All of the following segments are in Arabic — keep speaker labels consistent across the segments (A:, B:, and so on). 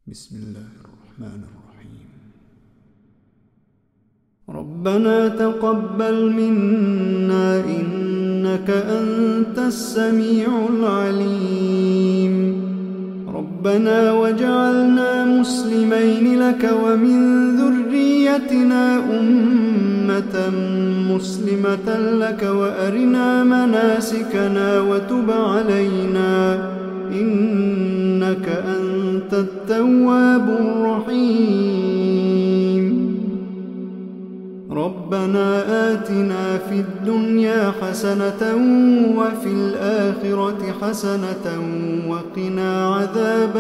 A: بسم الله الرحمن الرحيم. ربنا تقبل منا إنك أنت السميع العليم. ربنا واجعلنا مسلمين لك ومن ذريتنا أمة مسلمة لك وأرنا مناسكنا وتب علينا إنك أنت التواب الرحيم. ربنا آتنا في الدنيا حسنة وفي الآخرة حسنة وقنا عذاب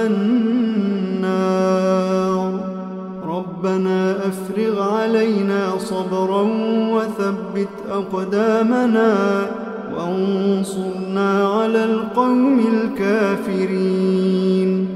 A: النار. ربنا أفرغ علينا صبرا وثبت أقدامنا وانصرنا على القوم الكافرين.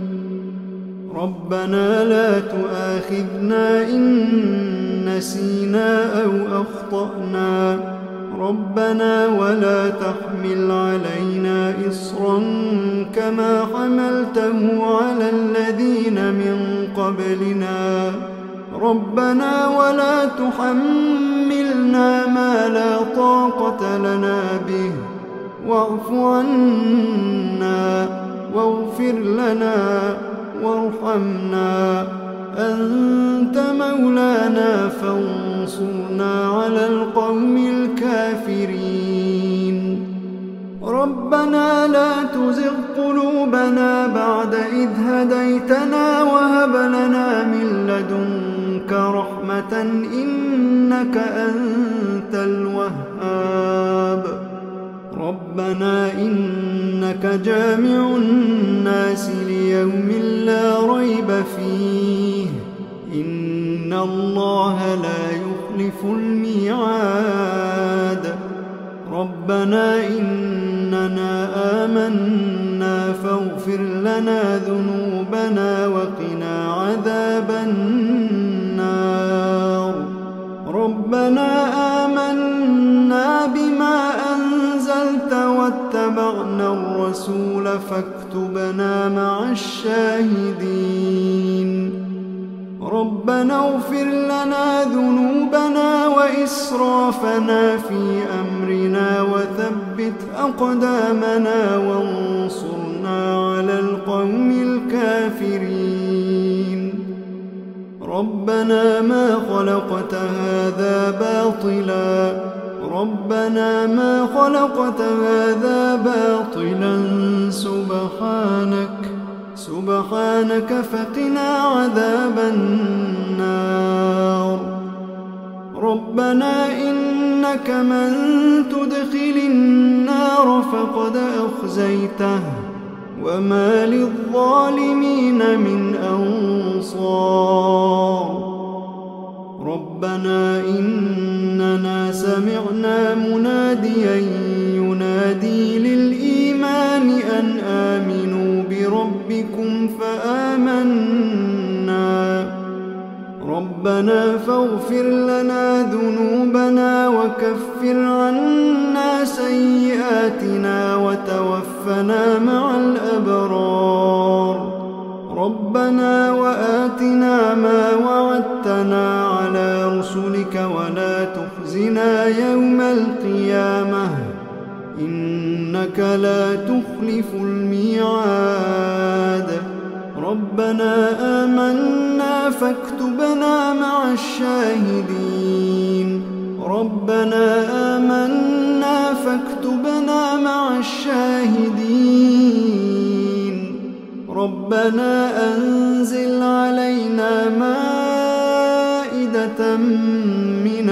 A: ربنا لا تؤاخذنا إن نسينا أو أخطأنا. ربنا ولا تحمل علينا إصرا كما حملته على الذين من قبلنا. ربنا ولا تحملنا ما لا طاقة لنا به واعف عنا واغفر لنا وارحمنا أنت مولانا فانصرنا على القوم الكافرين. ربنا لا تزغ قلوبنا بعد إذ هديتنا وهب لنا من لدنك رحمة إنك أنت الوهاب. ربنا إنك جامع الناس ليوم لا ريب فيه إن الله لا يخلف الميعاد. ربنا إننا آمنا فاغفر لنا ذنوبنا وقنا عذاب النار. ربنا آمنا بما أنزلت واتبعنا الرسول فاكتبنا مع الشاهدين. ربنا اغفر لنا ذنوبنا وإسرافنا في أمرنا وثبت أقدامنا وانصرنا على القوم الكافرين. ربنا ما خلقت هذا باطلا. ربنا ما خلقت هذا باطلا سبحانك فقنا عذاب النار. ربنا إنك من تدخل النار فقد أخزيته وما للظالمين من أنصار. ربنا إننا سمعنا مناديا ينادي للإيمان أن آمنوا بربكم فآمنا. ربنا فاغفر لنا ذنوبنا وكفر عنا سيئاتنا وتوفنا مع الأبرار. ربنا وآتنا ما وعدتنا على رسلك ولا تخزنا يوم القيامة إنك لا تخلف الميعاد. ربنا آمنا فاكتبنا مع الشاهدين. ربنا آمنا فاكتبنا مع الشاهدين. ربنا أنزل علينا مائدة من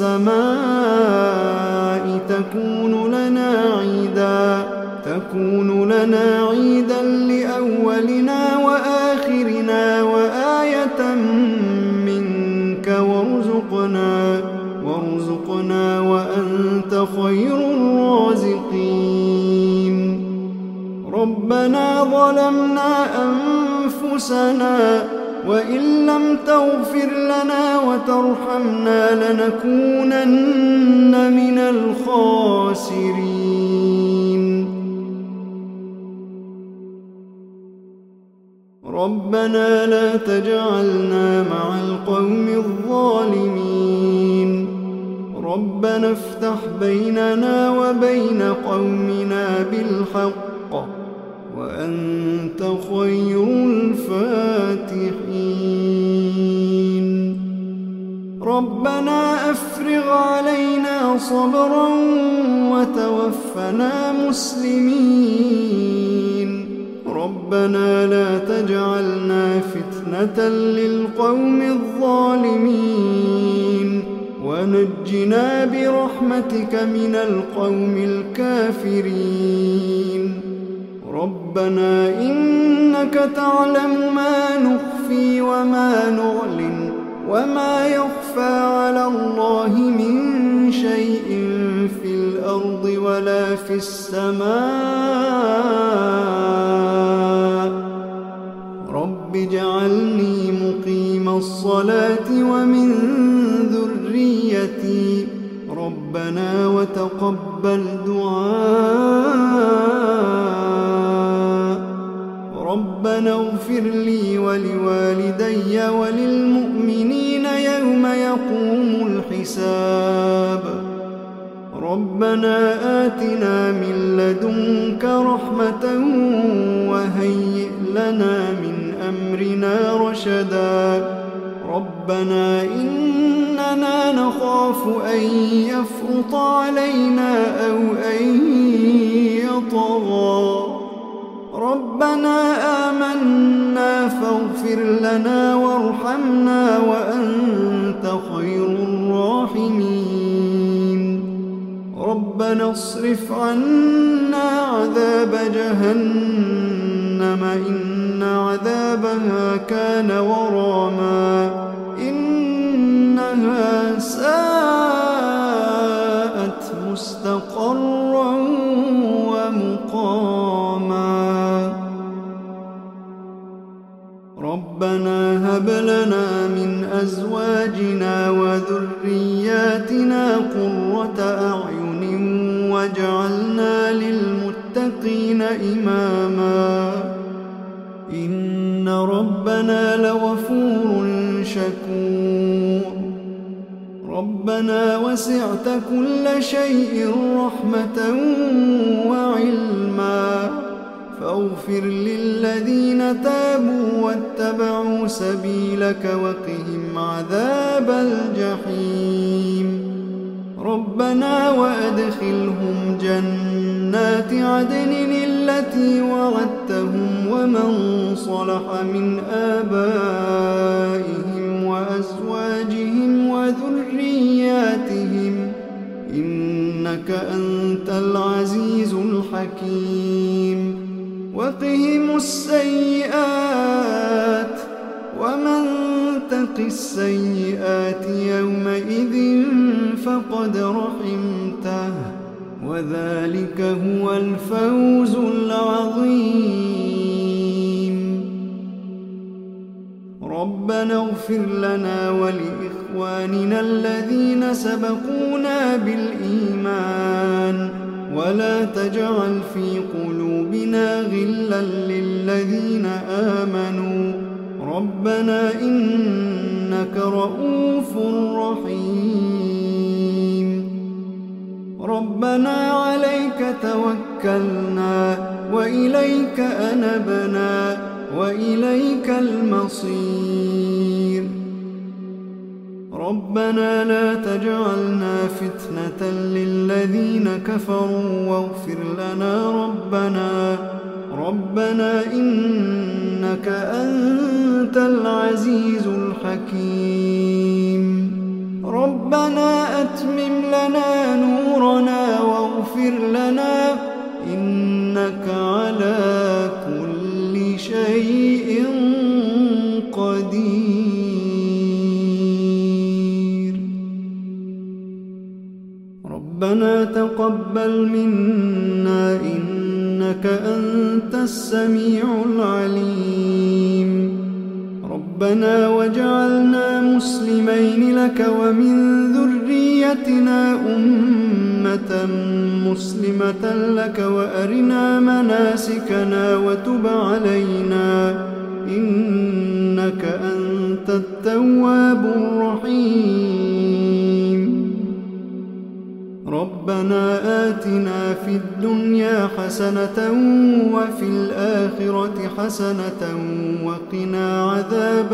A: السماء تكون لنا عيدا لأولنا وآخرنا وآية منك وارزقنا وأنت خير الرازقين. ربنا ظلمنا أنفسنا وإن لم تغفر لنا وترحمنا لنكونن من الخاسرين. ربنا لا تجعلنا مع القوم الظالمين ربنا افتح بيننا وبين قومنا بالحق وأنت خير الفاتحين ربنا أفرغ علينا صبرا وتوفنا مسلمين ربنا لا تجعلنا فتنة للقوم الظالمين ونجنا برحمتك من القوم الكافرين ربنا إنك تعلم ما نخفي وما نعلن وما يخفى على الله من شيء في الأرض ولا في السماء رب اجعلني مقيم الصلاة ومن ذريتي ربنا وتقبل دعاء ربنا اغفر لي ولوالدي وللمؤمنين يوم يقوم الحساب ربنا آتنا من لدنك رحمة وهيئ لنا من أمرنا رشدا ربنا إننا نخاف أن يفرط علينا أو أن يطغى ربنا آمنا فاغفر لنا وارحمنا وأنت خير الراحمين ربنا اصرف عنا عذاب جهنم إن عذابها كان غراما إنها ساءت مستقرا ومقاما ربنا هب لنا من أزواجنا وذرياتنا قرة أعين واجعلنا للمتقين إماما إن ربنا لغفور شكور ربنا وسعت كل شيء رحمة وعلما فاغفر للذين تابوا واتبعوا سبيلك وقهم عذاب الجحيم ربنا وأدخلهم جنات عدن التي وعدتهم ومن صلح من آبائهم وأزواجهم وذرياتهم إنك أنت العزيز الحكيم وقهم السيئات ومن تق السيئات يومئذ فقد رحمته وذلك هو الفوز العظيم ربنا اغفر لنا ولإخواننا الذين سبقونا بالإيمان ولا تجعل في قلوبنا غلا للذين آمنوا ربنا إنك رؤوف رحيم ربنا عليك توكلنا وإليك أنبنا وإليك المصير ربنا لا تجعلنا فتنة للذين كفروا واغفر لنا ربنا إنك أنت العزيز الحكيم ربنا أتمم لنا نورنا واغفر لنا إنك على كل شيء قدير ربنا تقبل منا إنك أنت السميع العليم ربنا وجعلنا مسلمين لك ومن ذريتنا أمة مسلمة لك وأرنا مناسكنا وتب علينا إنك أنت التواب الرحيم. ربنا آتنا في الدنيا حسنة وفي الآخرة حسنة وقنا عذاب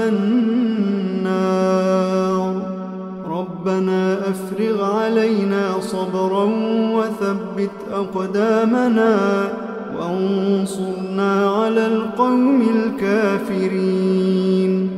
A: النار. ربنا أفرغ علينا صبرا وثبت أقدامنا وانصرنا على القوم الكافرين.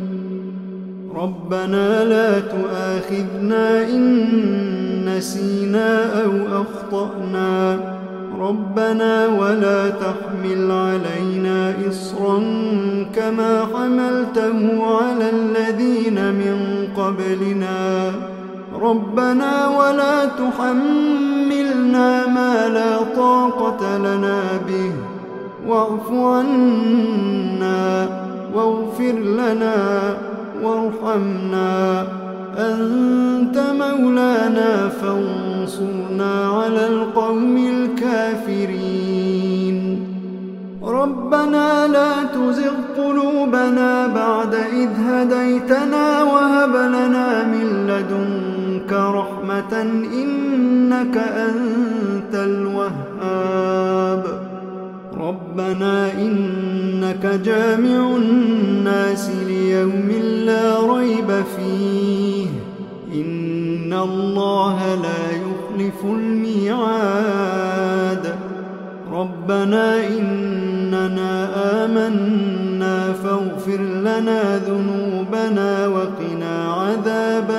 A: ربنا لا تؤاخذنا إن نسينا أو أخطأنا. ربنا ولا تحمل علينا إصرا كما حملته على الذين من قبلنا. ربنا ولا تحملنا ما لا طاقة لنا به واعف عنا واغفر لنا وارحمنا أنت مولانا فانصرنا على القوم الكافرين. ربنا لا تزغ قلوبنا بعد إذ هديتنا وهب لنا من لدنك رحمة إنك أنت الوهاب. ربنا إنك جامع الناس ليوم لا ريب فيه إن الله لا يخلف الميعاد. ربنا إننا آمنا فاغفر لنا ذنوبنا وقنا عذاب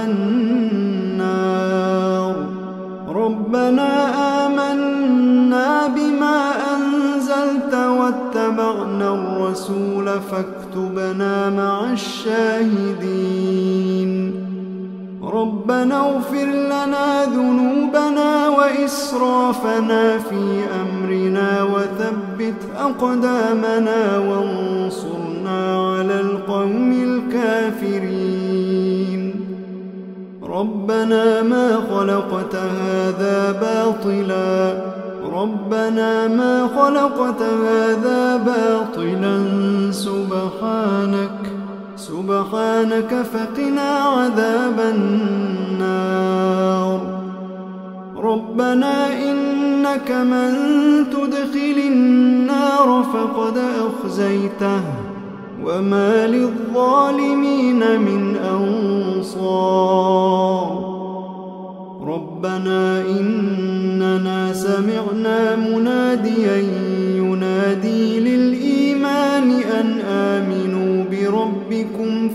A: النار. ربنا آمنا بما أنزلت واتبعنا الرسول فاكتبنا مع الشاهدين. ربنا اغفر لنا ذنوبنا وإسرافنا في أمرنا وثبت أقدامنا وانصرنا على القوم الكافرين. ربنا ما خلقت هذا باطلا. ربنا ما خلقت هذا باطلا سبحانك فقنا عذاب النار. ربنا إنك من تدخل النار فقد أخزيته وما للظالمين من أنصار. ربنا إننا سمعنا مناديا ينادي للإيمان أن آمنوا بربكم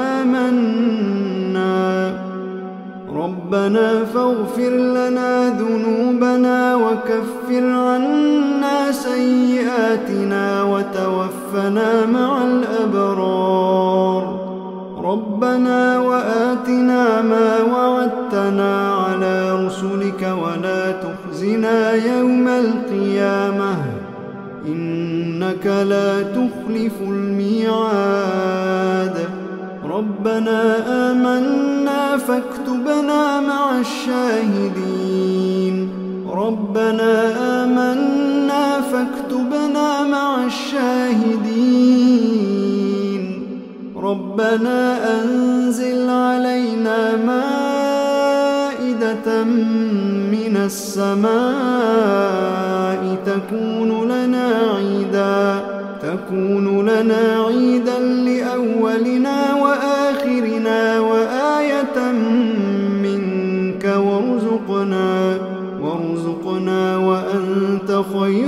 A: فآمنا. ربنا فاغفر لنا ذنوبنا وكفر عنا سيئاتنا وتوفنا مع الأبرار. ربنا وآتنا ما وعدتنا على رسلك ولا تخزنا يوم القيامة إنك لا تخلف الميعاد. ربنا آمنا فاكتبنا مع الشاهدين. ربنا آمنا فاكتبنا مع الشاهدين. ربنا أنزل علينا مائدة من السماء تكون لنا عيدا لأولنا وآخرنا وآية منك وارزقنا وأنت خير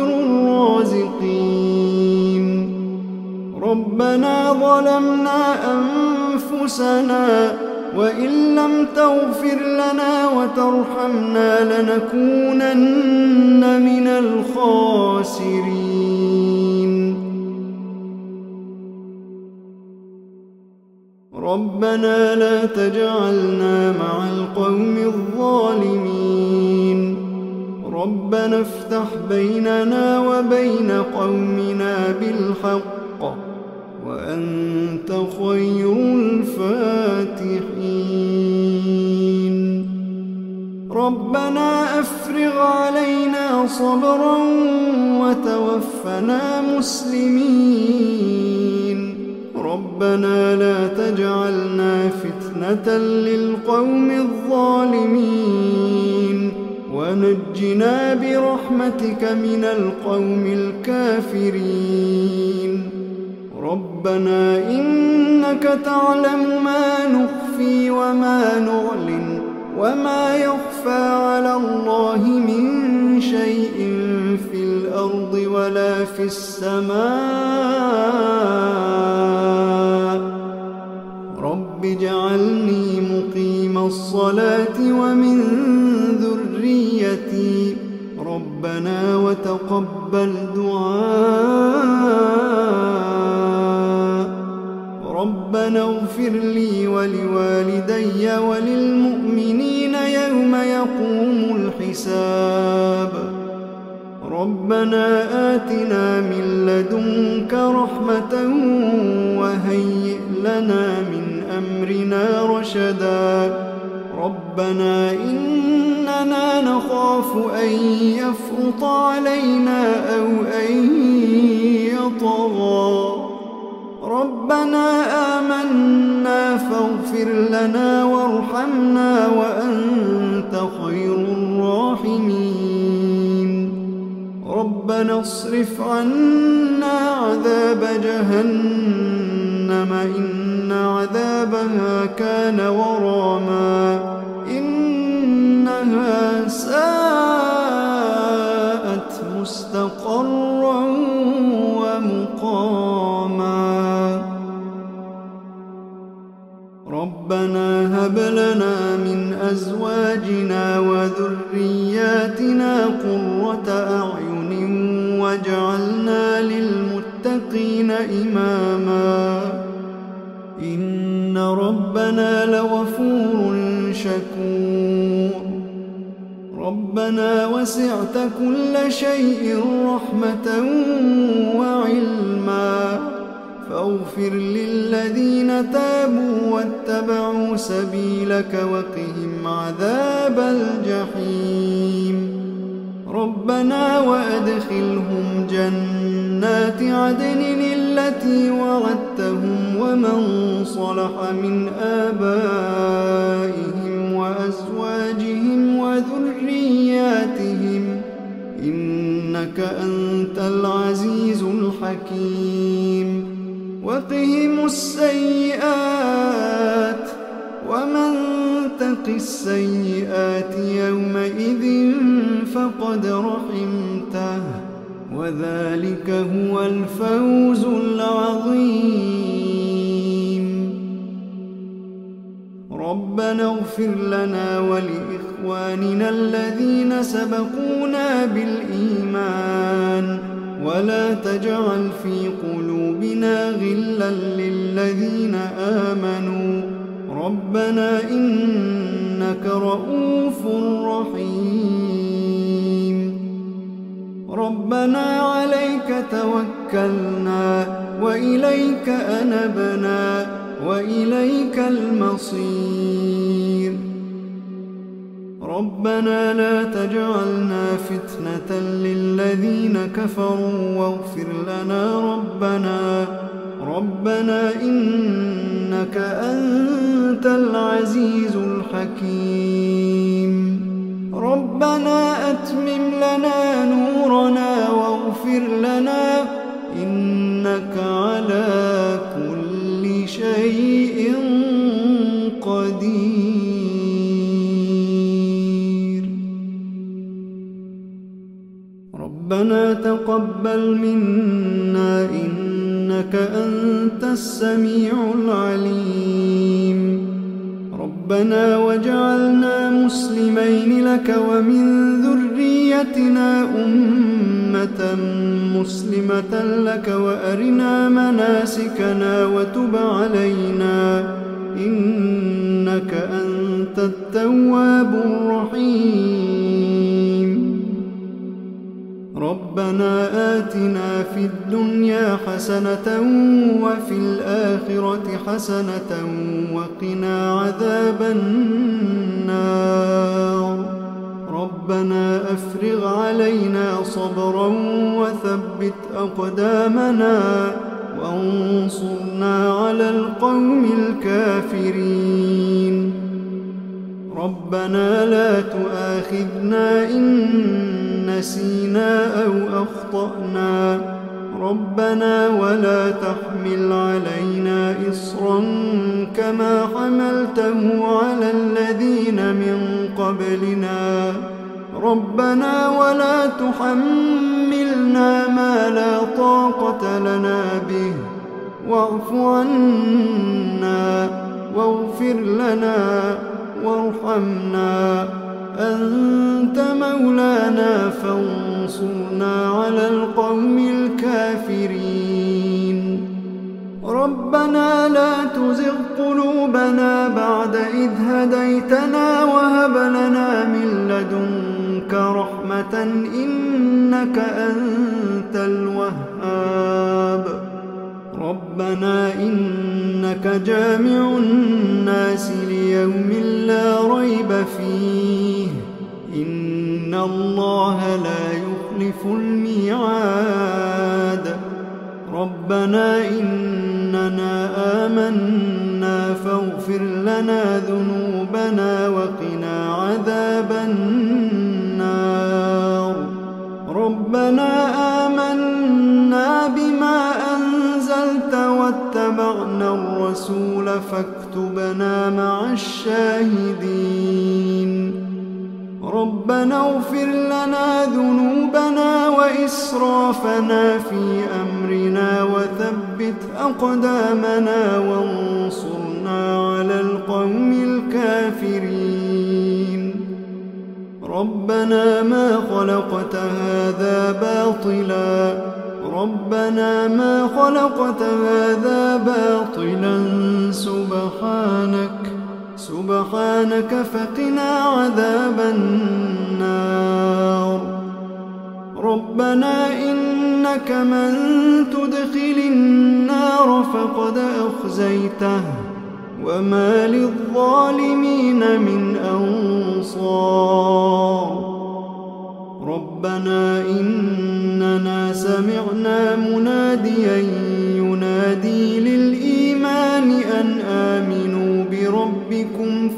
A: الرازقين. ربنا ظلمنا أنفسنا وإن لم تغفر لنا وترحمنا لنكونن من الخاسرين. ربنا لا تجعلنا مع القوم الظالمين. ربنا افتح بيننا وبين قومنا بالحق وأنت خير الفاتحين. ربنا أفرغ علينا صبرا وتوفنا مسلمين. ربنا لا تجعلنا فتنة للقوم الظالمين ونجنا برحمتك من القوم الكافرين. ربنا إنك تعلم ما نخفي وما نعلن وما يخفى على الله من شيء في الأرض ولا في السماء. رب اجعلني مقيم الصلاة ومن ذريتي ربنا وتقبل دعاء. ربنا اغفر لي ولوالدي وللمؤمنين يوم يقوم الحساب. ربنا آتنا من لدنك رحمة وهيئ لنا من أمرنا رشدا. ربنا إننا نخاف أن يفرط علينا أو أن يطغى. ربنا آمنا فاغفر لنا وارحمنا وأنت خير الراحمين. ربنا اصرف عنا عذاب جهنم إن عذابها كان غراما إنها ساءت مستقرا ومقاما. ربنا هب لنا من أزواجنا وذرياتنا قرة أعين واجعلنا للمتقين إماما. إن ربنا لغفور شكور. ربنا وسعت كل شيء رحمة وعلما فاغفر للذين تابوا واتبعوا سبيلك وقهم عذاب الجحيم. ربنا وأدخلهم جنات عدن التي وعدتهم ومن صلح من آبائهم وأزواجهم وذرياتهم إنك أنت العزيز الحكيم. وقهم السيئات ومن تق السيئات يومئذ فقد رحمته وذلك هو الفوز العظيم. ربنا اغفر لنا ولإخواننا الذين سبقونا بالإيمان ولا تجعل في قلوبنا غلا للذين آمنوا ربنا إنك رؤوف رحيم. ربنا عليك توكلنا وإليك أنبنا وإليك المصير. ربنا لا تجعلنا فتنة للذين كفروا واغفر لنا ربنا إنك أنت العزيز الحكيم. ربنا أتمم لنا نورنا واغفر لنا إنك على كل شيء قدير. ربنا تقبل منا إنك أنت السميع العليم. ربنا واجعلنا مسلمين لك ومن ذريتنا أمة مسلمة لك وأرنا مناسكنا وتب علينا إنك أنت التواب الرحيم. ربنا آتنا في الدنيا حسنة وفي الآخرة حسنة وقنا عذاب النار. ربنا أفرغ علينا صبرا وثبت أقدامنا وانصرنا على القوم الكافرين. ربنا لا تؤاخذنا إن نسينا أو أخطأنا. ربنا ولا تحمل علينا إصرا كما حملته على الذين من قبلنا. ربنا ولا تحملنا ما لا طاقة لنا به، واعف عنا واغفر لنا وارحمنا، أنت مولانا فانصرنا على القوم الكافرين. ربنا لا تزغ قلوبنا بعد إذ هديتنا وهب لنا من لدنك رحمة إنك أنت الوهاب. ربنا إنك جامع الناس ليوم لا ريب فيه، إن الله لا يخلف الميعاد. ربنا إننا آمنا فاغفر لنا ذنوبنا وقنا عذاب النار. ربنا آمنا بما أنزلت واتبعنا الرسول فاكتبنا مع الشاهدين. ربنا اغفر لنا ذنوبنا وإسرافنا في أمرنا وثبت أقدامنا وانصرنا على القوم الكافرين. ربنا ما خلقت هذا باطلا، ربنا ما خلقت هذا باطلا سبحانك فقنا عذاب النار. ربنا إنك من تدخل النار فقد أخزيته وما للظالمين من أنصار. ربنا إننا سمعنا مناديا ينادي للإيمان أن آمنوا بربكم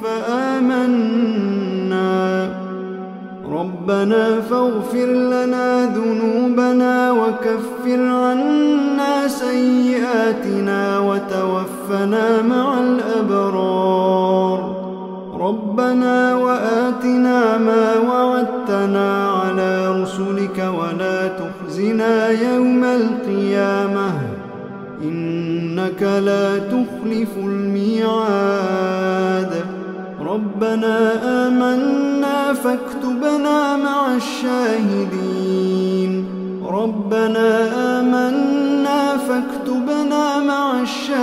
A: فآمنا. ربنا فاغفر لنا ذنوبنا وكفر عنا سيئاتنا وتوفنا مع الأبرار. ربنا وآتنا ما وعدتنا على رسلك ولا تخزنا يوم القيامة إنك لا تخلف الميعاد. ربنا آمنا فاكتبنا مع الشاهدين. ربنا آمنا فاكتبنا مع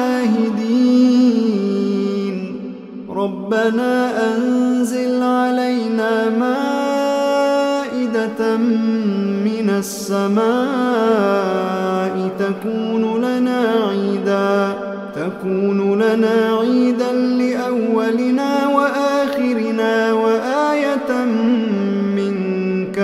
A: الشاهدين. ربنا أنزل علينا مائدة من السماء تكون لنا عيدا لأولنا وآخرنا وآية منك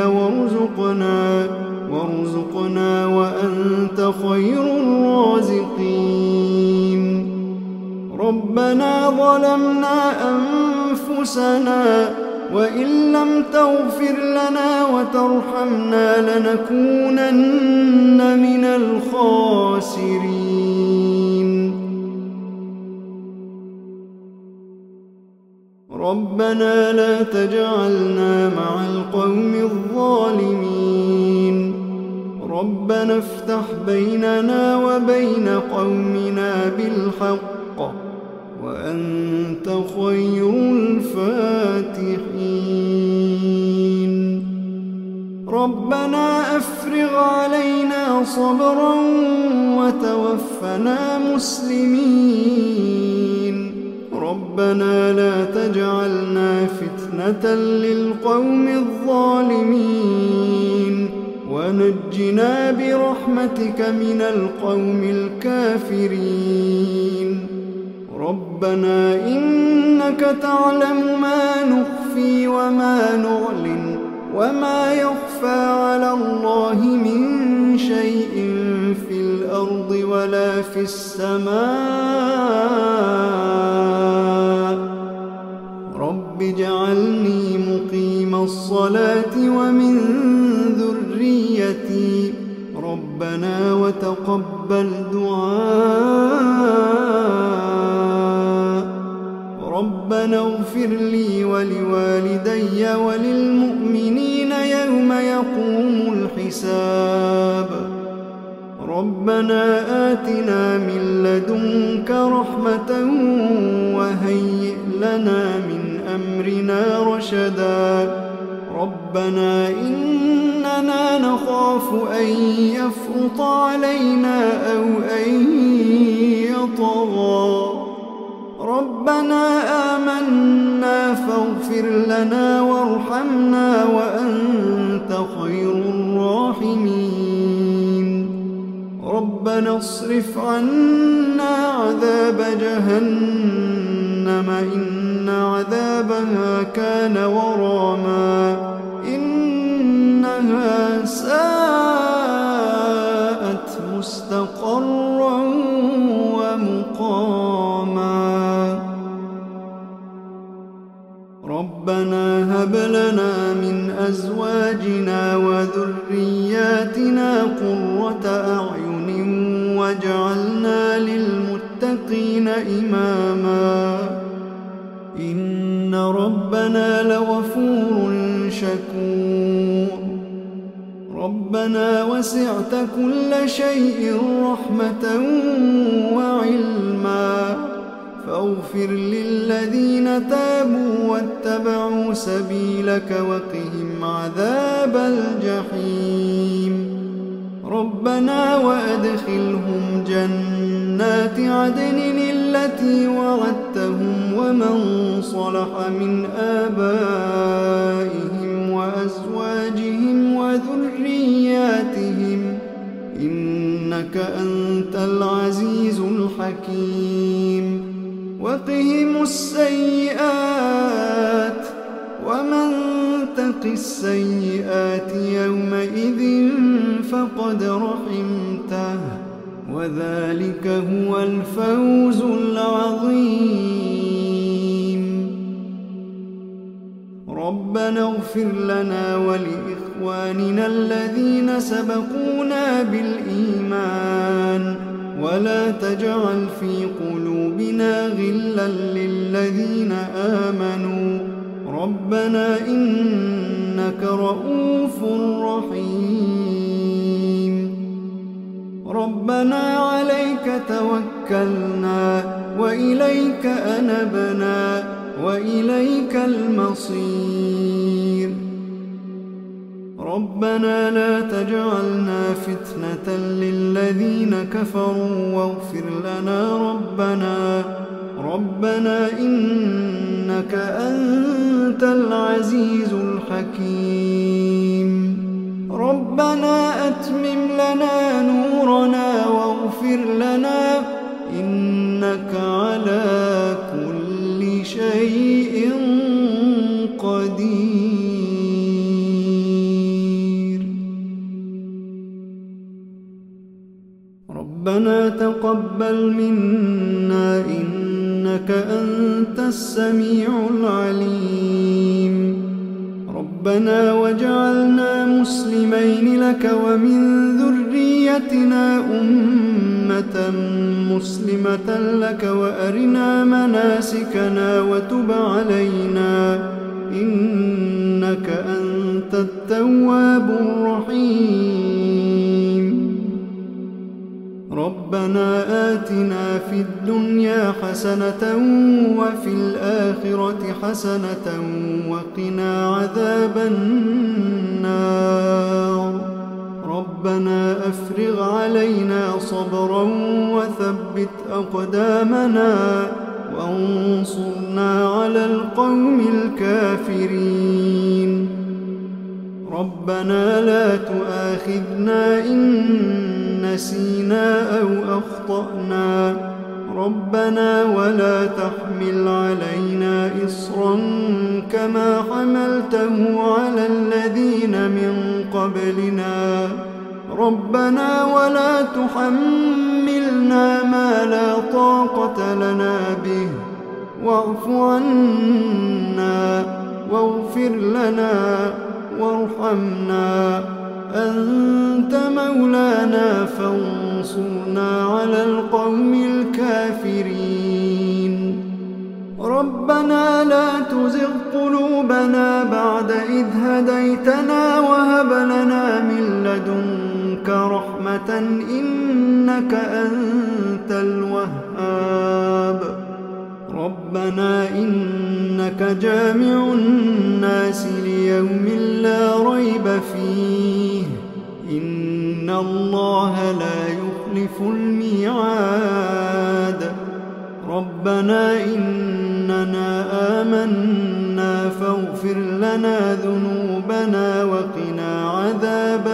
A: وارزقنا وأنت خير الرازقين. ربنا ظلمنا أنفسنا وإن لم تغفر لنا وترحمنا لنكونن من الخاسرين. ربنا لا تجعلنا مع القوم الظالمين. ربنا افتح بيننا وبين قومنا بالحق وأنت خير الفاتحين. ربنا أفرغ علينا صبرا وتوفنا مسلمين. ربنا لا تجعلنا فتنة للقوم الظالمين ونجنا برحمتك من القوم الكافرين. ربنا إنك تعلم ما نخفي وما نعلن وما يخفى على الله من شيء في الأرض ولا في السماء رب اجعلني مقيم الصلاة ومن ذريتي ربنا وتقبل دعاء ربنا اغفر لي ولوالدي وللمؤمنين يوم يقوم الحساب ربنا آتنا من لدنك رحمة وهيئ لنا من أمرنا رشدا ربنا إننا نخاف أن يفرط علينا أو أن يطغى ربنا آمنا فاغفر لنا وارحمنا وأنت خير الراحمين ربنا اصرف عنا عذاب جهنم إن عذابها كان غراما إنها ساءت مستقرا ومقاما ربنا هب لنا من أزواجنا وذرياتنا قرة أعين واجعلنا للمتقين إماما إن ربنا لغفور شكور ربنا وسعت كل شيء رحمة وعلما فاغفر للذين تابوا واتبعوا سبيلك وقهم عذاب الجحيم ربنا وأدخلهم جنات عدن التي وعدتهم ومن صلح من آبائهم وأزواجهم وذرياتهم إنك أنت العزيز الحكيم وقهم السيئات ومن تق السيئات يومئذ فقد رحمته وذلك هو الفوز العظيم ربنا اغفر لنا ولإخواننا الذين سبقونا بالإيمان ولا تجعل في قلوبنا غلا للذين آمنوا ربنا إنك رؤوف رحيم ربنا عليك توكلنا وإليك أنبنا وإليك المصير ربنا لا تجعلنا فتنة للذين كفروا واغفر لنا ربنا إنك أنت العزيز الحكيم ربنا أتمم لنا نورنا واغفر لنا إنك على كل شيء قدير ربنا تقبل منا إنك أنت السميع العليم ربنا واجعلنا مسلمين لك ومن ذريتنا أمة مسلمة لك وأرنا مناسكنا وتب علينا إنك أنت التواب الرحيم ربنا آتنا في الدنيا حسنة وفي الآخرة حسنة وقنا عذاب النار ربنا أفرغ علينا صبرا وثبت أقدامنا وانصرنا على القوم الكافرين ربنا لا تؤاخذنا إن نسينا أو أخطأنا ربنا ولا تحمل علينا إصرا كما حملته على الذين من قبلنا ربنا ولا تحملنا ما لا طاقة لنا به واعف عنا واغفر لنا وارحمنا أنت مولانا فانصرنا على القوم الكافرين. ربنا لا تزغ قلوبنا بعد إذ هديتنا وهب لنا من لدنك رحمة إنك أنت الوهاب. ربنا إنك جامع الناس ليوم لا ريب فيه إن الله لا يخلف الميعاد. ربنا إننا آمنا فاغفر لنا ذنوبنا وقنا عذاب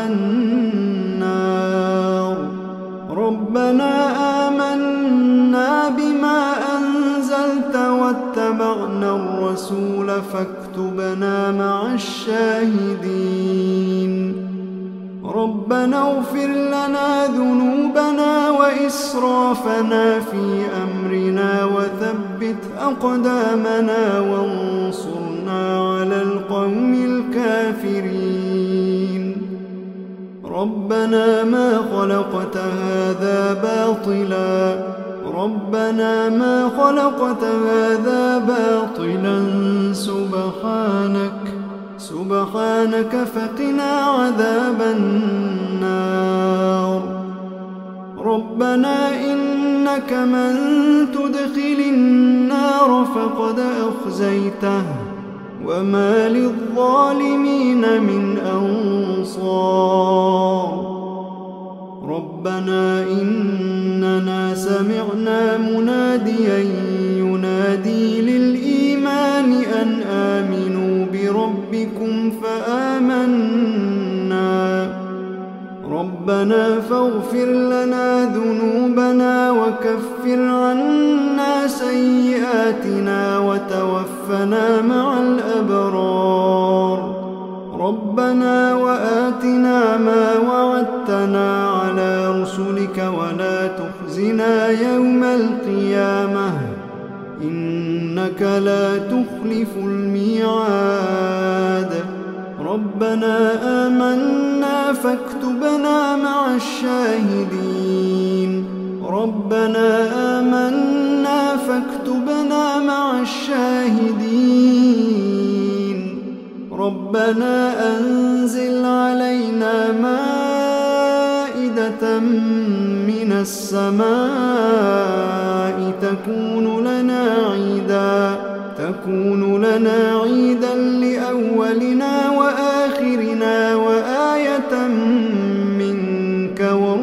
A: النار. ربنا آمنا بما أنزلت واتبعنا الرسول فاكتبنا مع الشاهدين. ربنا اغفر لنا ذنوبنا وإسرافنا في أمرنا وثبت أقدامنا وانصرنا على القوم الكافرين. ربنا ما خلقت هذا باطلا ربنا ما خلقت هذا باطلا سبحانك فقنا عذاب النار. ربنا إنك من تدخل النار فقد أخزيته وما للظالمين من أنصار. ربنا إننا سمعنا مناديا ينادي للإيمان أن آمنوا بربكم فآمنا. ربنا فاغفر لنا ذنوبنا وكفر عنا سيئاتنا وتوفنا مع الأبرار. ربنا وآتنا ما وعدتنا على رسلك ولا تخزنا يوم القيامة إنك لا تخلف الميعاد. ربنا آمنا فاكتبنا مع الشاهدين. ربنا آمنا فاكتبنا مع الشاهدين. ربنا أنزل علينا مائدة من السماء تكون لنا عيدا لأولنا وآخرنا وآية منك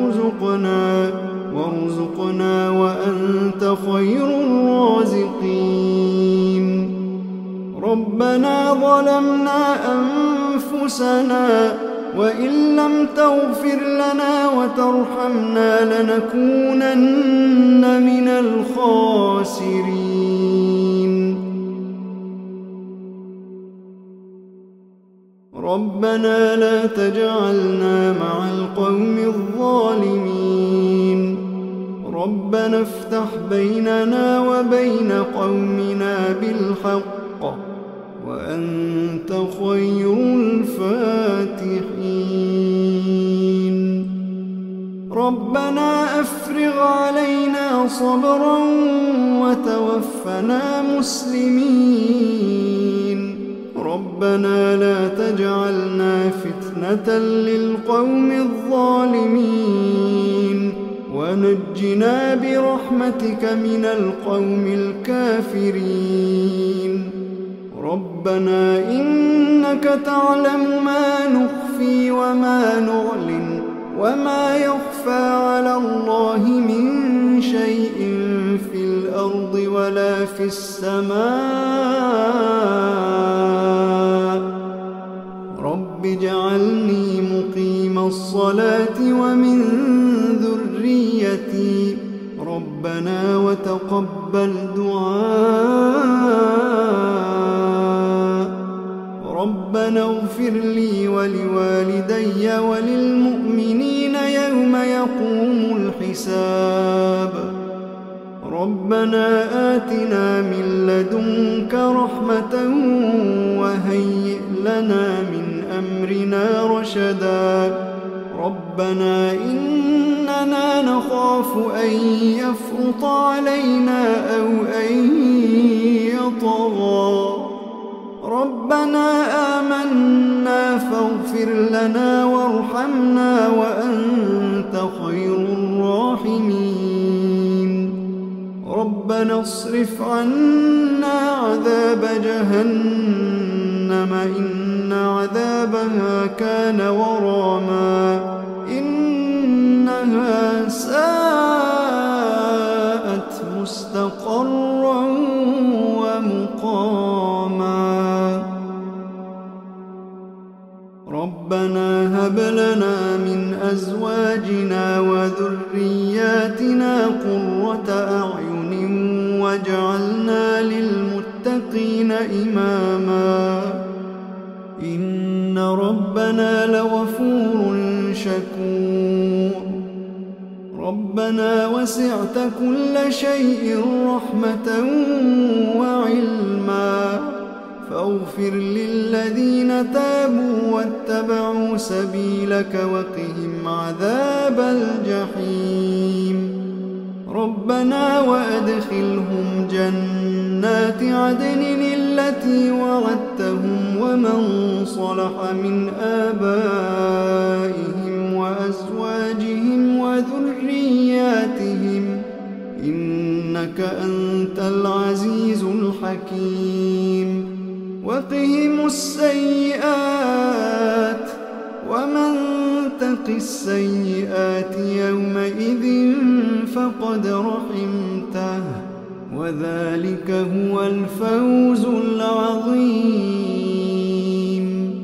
A: وارزقنا وأنت خير الرازقين. ربنا ظلمنا أنفسنا وإن لم تغفر لنا وترحمنا لنكونن من الخاسرين. ربنا لا تجعلنا مع القوم الظالمين. ربنا افتح بيننا وبين قومنا بالحق وأنت خير الفاتحين. ربنا أفرغ علينا صبرا وتوفنا مسلمين. ربنا لا تجعلنا فتنة للقوم الظالمين ونجنا برحمتك من القوم الكافرين. ربنا إنك تعلم ما نخفي وما نعلن وما يخفى على الله من شيء في الأرض ولا في السماء. رب اجعلني مقيم الصلاة ومن ذريتي ربنا وتقبل دعاء. ربنا اغفر لي ولوالدي وللمؤمنين حساب ربنا آتنا من لدنك رحمة وهيئ لنا من أمرنا رشدا ربنا إننا نخاف أن يفرط علينا أو أن يطغى ربنا آمنا فاغفر لنا وارحمنا وأنت خير الراحمين ربنا اصرف عنا عذاب جهنم إن عذابها كان غراما إنها ساءت مستقرا ومقاما ربنا هب لنا من أزواجنا وذرياتنا قرة أعين واجعلنا للمتقين إماما إن ربنا لغفور شكور ربنا وسعت كل شيء رحمة وعلما فاغفر للذين تابوا واتبعوا سبيلك وقهم عذاب الجحيم ربنا وأدخلهم جنات عدن التي وعدتهم ومن صلح من آبائهم وأزواجهم وذرياتهم إنك أنت العزيز الحكيم وقهم السيئات ومن تق السيئات يومئذ فقد رحمته وذلك هو الفوز العظيم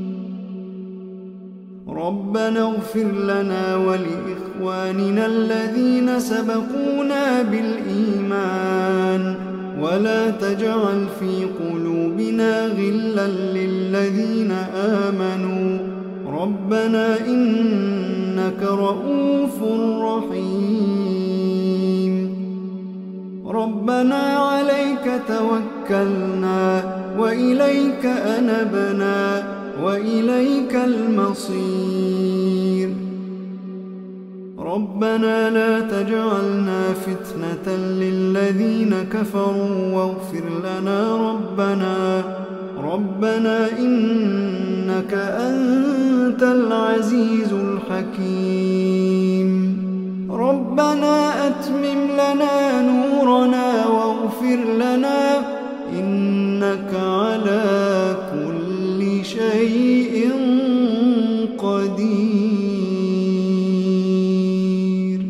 A: ربنا اغفر لنا ولإخواننا الذين سبقونا بالإيمان ولا تجعل في قلوبنا غلا للذين آمنوا ربنا إنك رؤوف رحيم ربنا عليك توكلنا وإليك أنبنا وإليك المصير ربنا لا تجعلنا فتنة للذين كفروا واغفر لنا ربنا إنك أنت العزيز الحكيم ربنا أتمم لنا نورنا واغفر لنا إنك على كل شيء قدير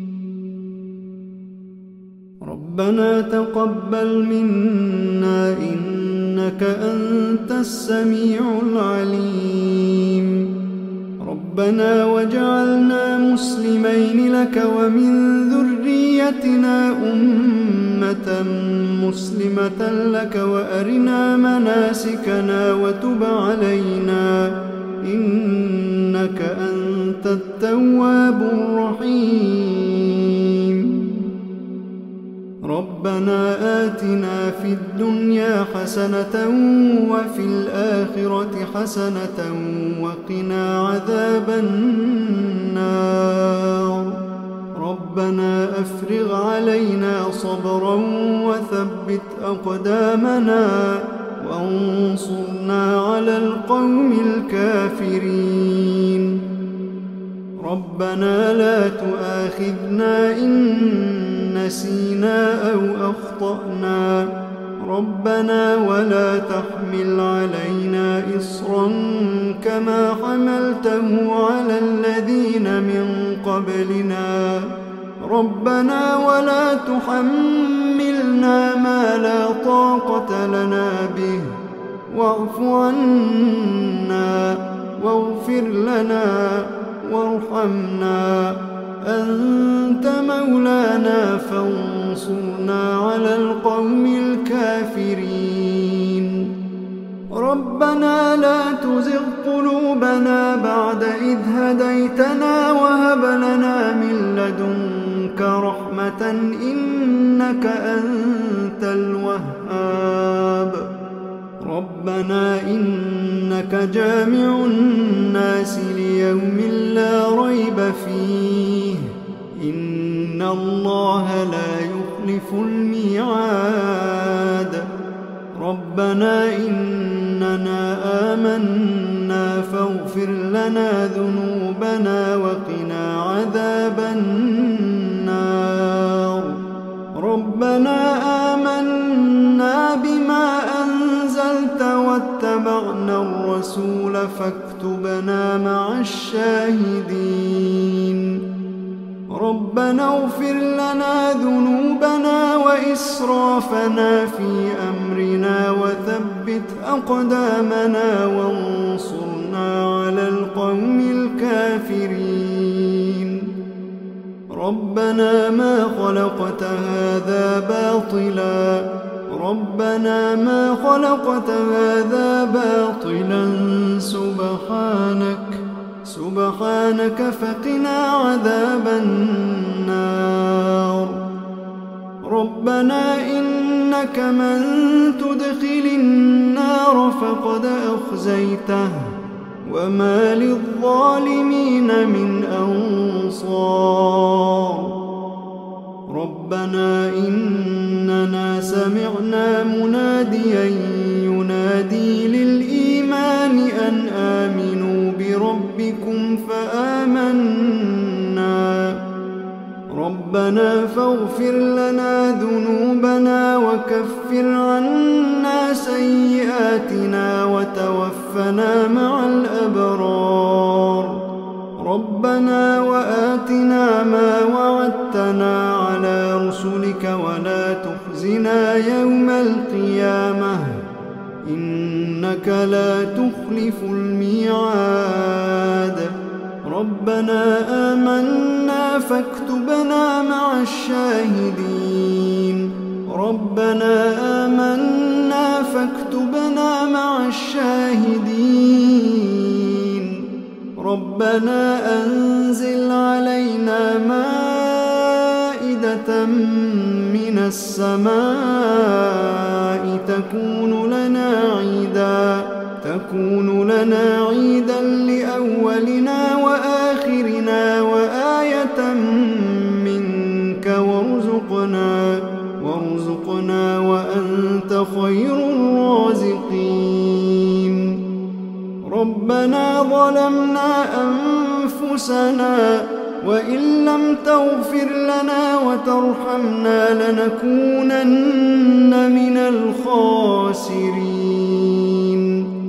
A: ربنا تقبل منا إنك أنت السميع العليم ربنا واجعلنا مسلمين لك ومن ذريتنا أمة مسلمة لك وأرنا مناسكنا وتب علينا إنك أنت التواب الرحيم ربنا آتنا في الدنيا حسنة وفي الآخرة حسنة وقنا عذاب النار ربنا أفرغ علينا صبرا وثبت أقدامنا وانصرنا على القوم الكافرين ربنا لا تؤاخذنا إن نسينا أو أخطأنا ربنا ولا تحمل علينا إصرا كما حملته على الذين من قبلنا ربنا ولا تحملنا ما لا طاقة لنا به واعف عنا واغفر لنا وارحمنا أنت مولانا فانصرنا على القوم الكافرين ربنا لا تزغ قلوبنا بعد إذ هديتنا وهب لنا من لدنك لدنك رحمة إنك أنت الوهاب. ربنا إنك جامع الناس ليوم لا ريب فيه إن الله لا يخلف الميعاد. ربنا إننا آمنا فاغفر لنا ذنوبنا وقنا عذاب النار. ربنا آمنا بما أنزلت واتبعنا الرسول فاكتبنا مع الشاهدين. ربنا اغفر لنا ذنوبنا وإسرافنا في أمرنا وثبت أقدامنا وانصرنا على القوم الكافرين. ربنا ما خلقت هذا باطلا ربنا ما خلقت هذا باطلا سبحانك فقنا عذاب النار. ربنا إنك من تدخل النار فقد أخزيته وما للظالمين من أنصار. ربنا إننا سمعنا مناديا ينادي للإيمان أن آمنوا بربكم فآمنا. ربنا فاغفر لنا ذنوبنا وكفر عنا سيئاتنا وتوفنا مع الأبرار. ربنا وآتنا ما وعدتنا على رسلك ولا تخزنا يوم القيامة إنك لا تخلف الميعاد. ربنا آمنا فاكتبنا مع الشاهدين. ربنا آمنا فاكتبنا مع الشاهدين. ربنا أنزل علينا مائدة من السماء تكون لنا عيدا لأولنا وآخرنا وآية منك وارزقنا وأنت خير الرازقين. ربنا ظلمنا أنفسنا وإن لم تغفر لنا وترحمنا لنكونن من الخاسرين.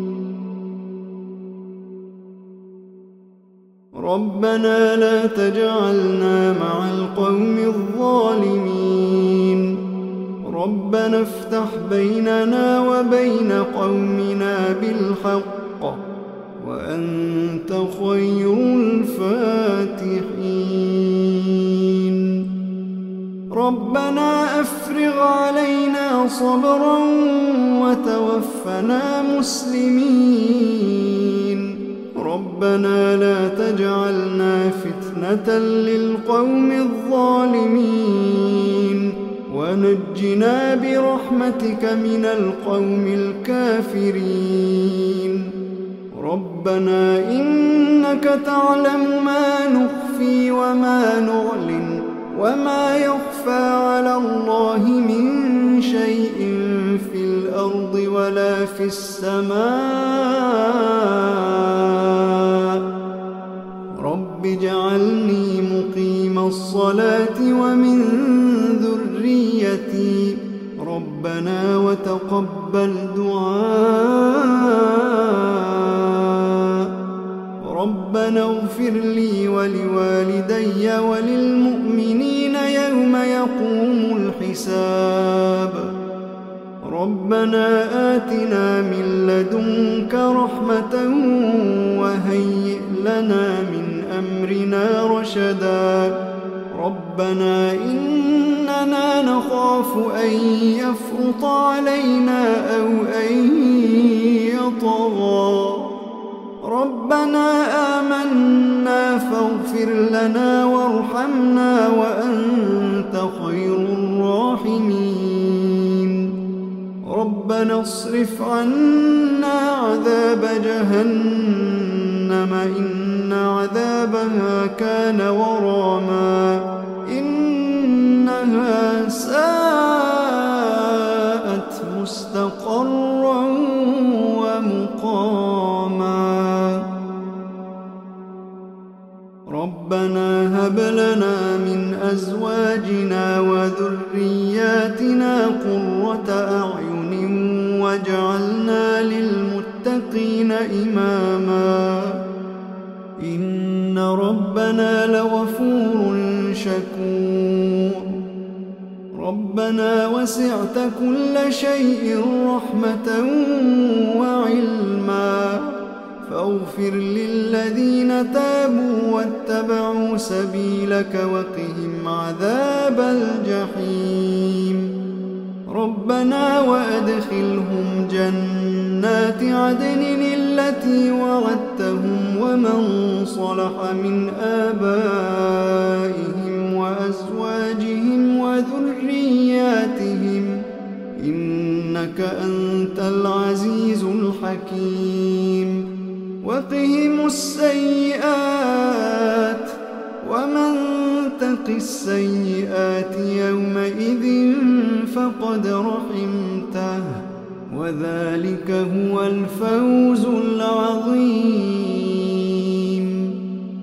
A: ربنا لا تجعلنا مع القوم الظالمين. ربنا افتح بيننا وبين قومنا بالحق وأنت خير الفاتحين. ربنا أفرغ علينا صبرا وتوفنا مسلمين. ربنا لا تجعلنا فتنة للقوم الظالمين ونجنا برحمتك من القوم الكافرين. ربنا إنك تعلم ما نخفي وما نعلن وما يخفى على الله من شيء في الأرض ولا في السماء. رب اجعلني مقيم الصلاة ومن ذريتي ربنا وتقبل دعاء. ربنا اغفر لي ولوالدي وللمؤمنين يوم يقوم الحساب. ربنا آتنا من لدنك رحمة وهيئ لنا من أمرنا رشدا. ربنا إننا نخاف أن يفرط علينا أو أن يطغى. ربنا آمنا فاغفر لنا وارحمنا وأنت خير الراحمين ربنا اصرف عنا عذاب جهنم إن عذابها كان غراما إنها ساءت مستقرا ومقاما ربنا هب لنا من أزواجنا وذرياتنا قرة أعين واجعلنا للمتقين إماما إن ربنا لغفور شكور ربنا وسعت كل شيء رحمة وعلما فاغفر للذين تابوا واتبعوا سبيلك وقهم عذاب الجحيم ربنا وأدخلهم جنات عدن التي وعدتهم ومن صلح من آبائهم وأزواجهم وذرياتهم إنك أنت العزيز الحكيم وقهم السيئات ومن تق السيئات يومئذ فقد رحمته وذلك هو الفوز العظيم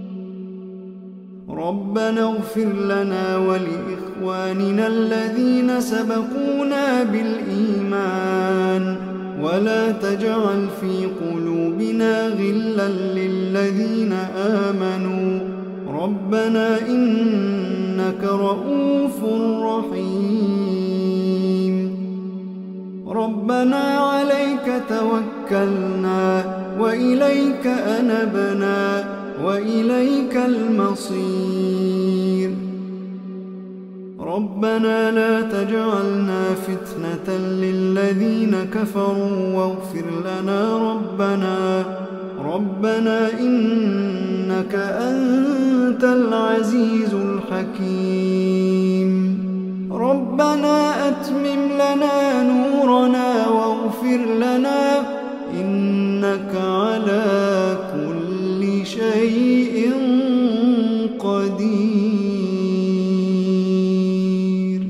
A: ربنا اغفر لنا ولإخواننا الذين سبقونا بالإيمان ولا تجعل في قلوبنا غلا للذين آمنوا ربنا إنك رؤوف رحيم ربنا عليك توكلنا وإليك أنبنا وإليك المصير ربنا لا تجعلنا فتنة للذين كفروا واغفر لنا ربنا إنك أنت العزيز الحكيم ربنا أتمم لنا نورنا واغفر لنا إنك على كل شيء قدير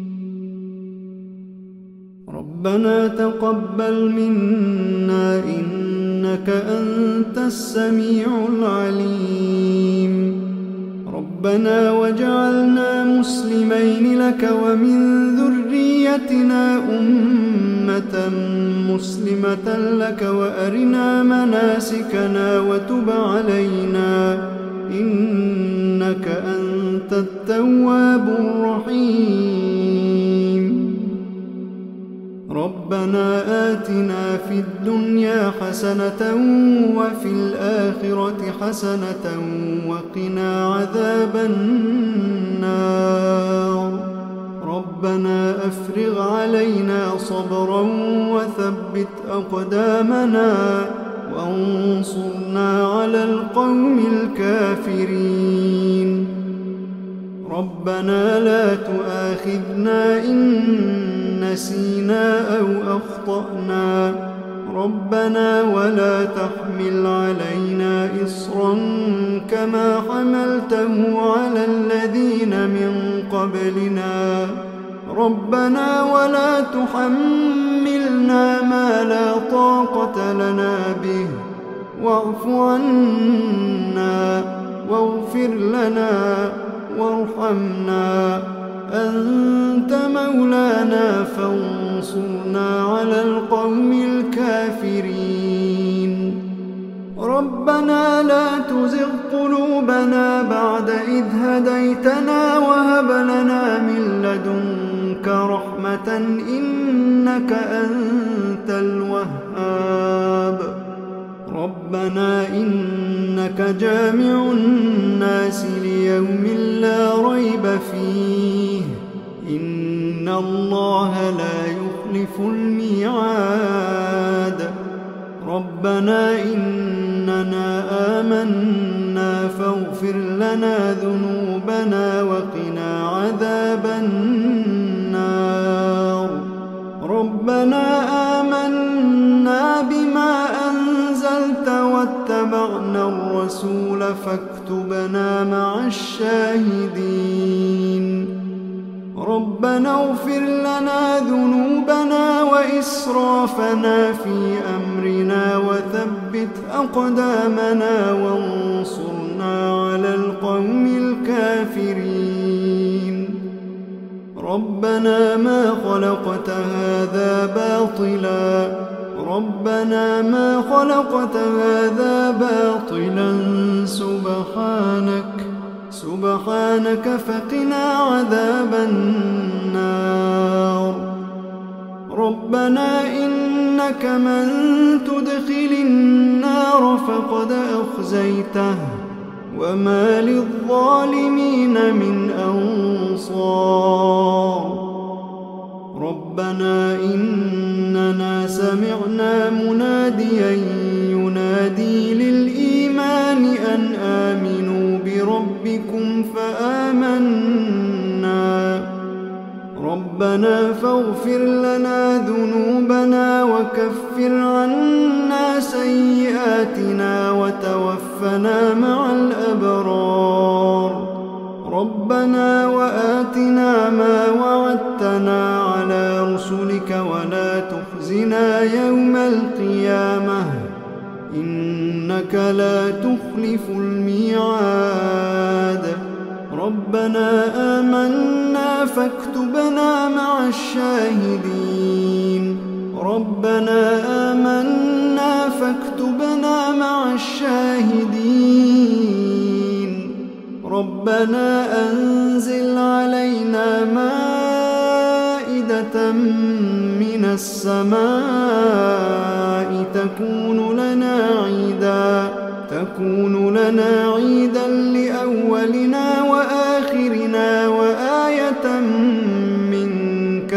A: ربنا تقبل منا إنك أنت السميع العليم ربنا وجعلنا مسلمين لك ومن ذريتنا أمة مسلمة لك وأرنا مناسكنا وتب علينا إنك أنت التواب الرحيم ربنا آتنا في الدنيا حسنة وفي الآخرة حسنة وقنا عذاب النار ربنا أفرغ علينا صبرا وثبت أقدامنا وانصرنا على القوم الكافرين ربنا لا تؤاخذنا إن نسينا أو أخطأنا ربنا ولا تحمل علينا إصرا كما حملته على الذين من قبلنا ربنا ولا تحملنا ما لا طاقة لنا به واعف عنا واغفر لنا وارحمنا أنت مولانا فانصرنا على القوم الكافرين ربنا لا تزغ قلوبنا بعد إذ هديتنا وهب لنا من لدنك رحمة إنك أنت الوهاب ربنا إنك جامع الناس ليوم لا ريب فيه إن الله لا يخلف الميعاد ربنا إننا آمنا فاغفر لنا ذنوبنا وقنا عذاب النار ربنا آمنا بما أنزلت واتبعنا الرسول فاكتبنا مع الشاهدين ربنا اغفر لنا ذنوبنا وإسرافنا في أمرنا وثبت أقدامنا وانصرنا على القوم الكافرين ربنا ما خلقت هذا باطلا سبحانك فقنا عذاب النار ربنا إنك من تدخل النار فقد أخزيته وما للظالمين من أنصار ربنا إننا سمعنا مناديا ينادي للإيمان أن آمنوا بربكم فآمنا ربنا فاغفر لنا ذنوبنا وكفر عنا سيئاتنا وتوفنا مع الأبرار ربنا وآتنا ما وعدتنا على رسلك ولا تخزنا يوم القيامة إنك لا تخلف الميعاد ربنا آمنا فاكتبنا مع الشاهدين ربنا أنزل علينا مائدة من السماء تكون لنا عيدا لأولنا وآخرنا وآية منك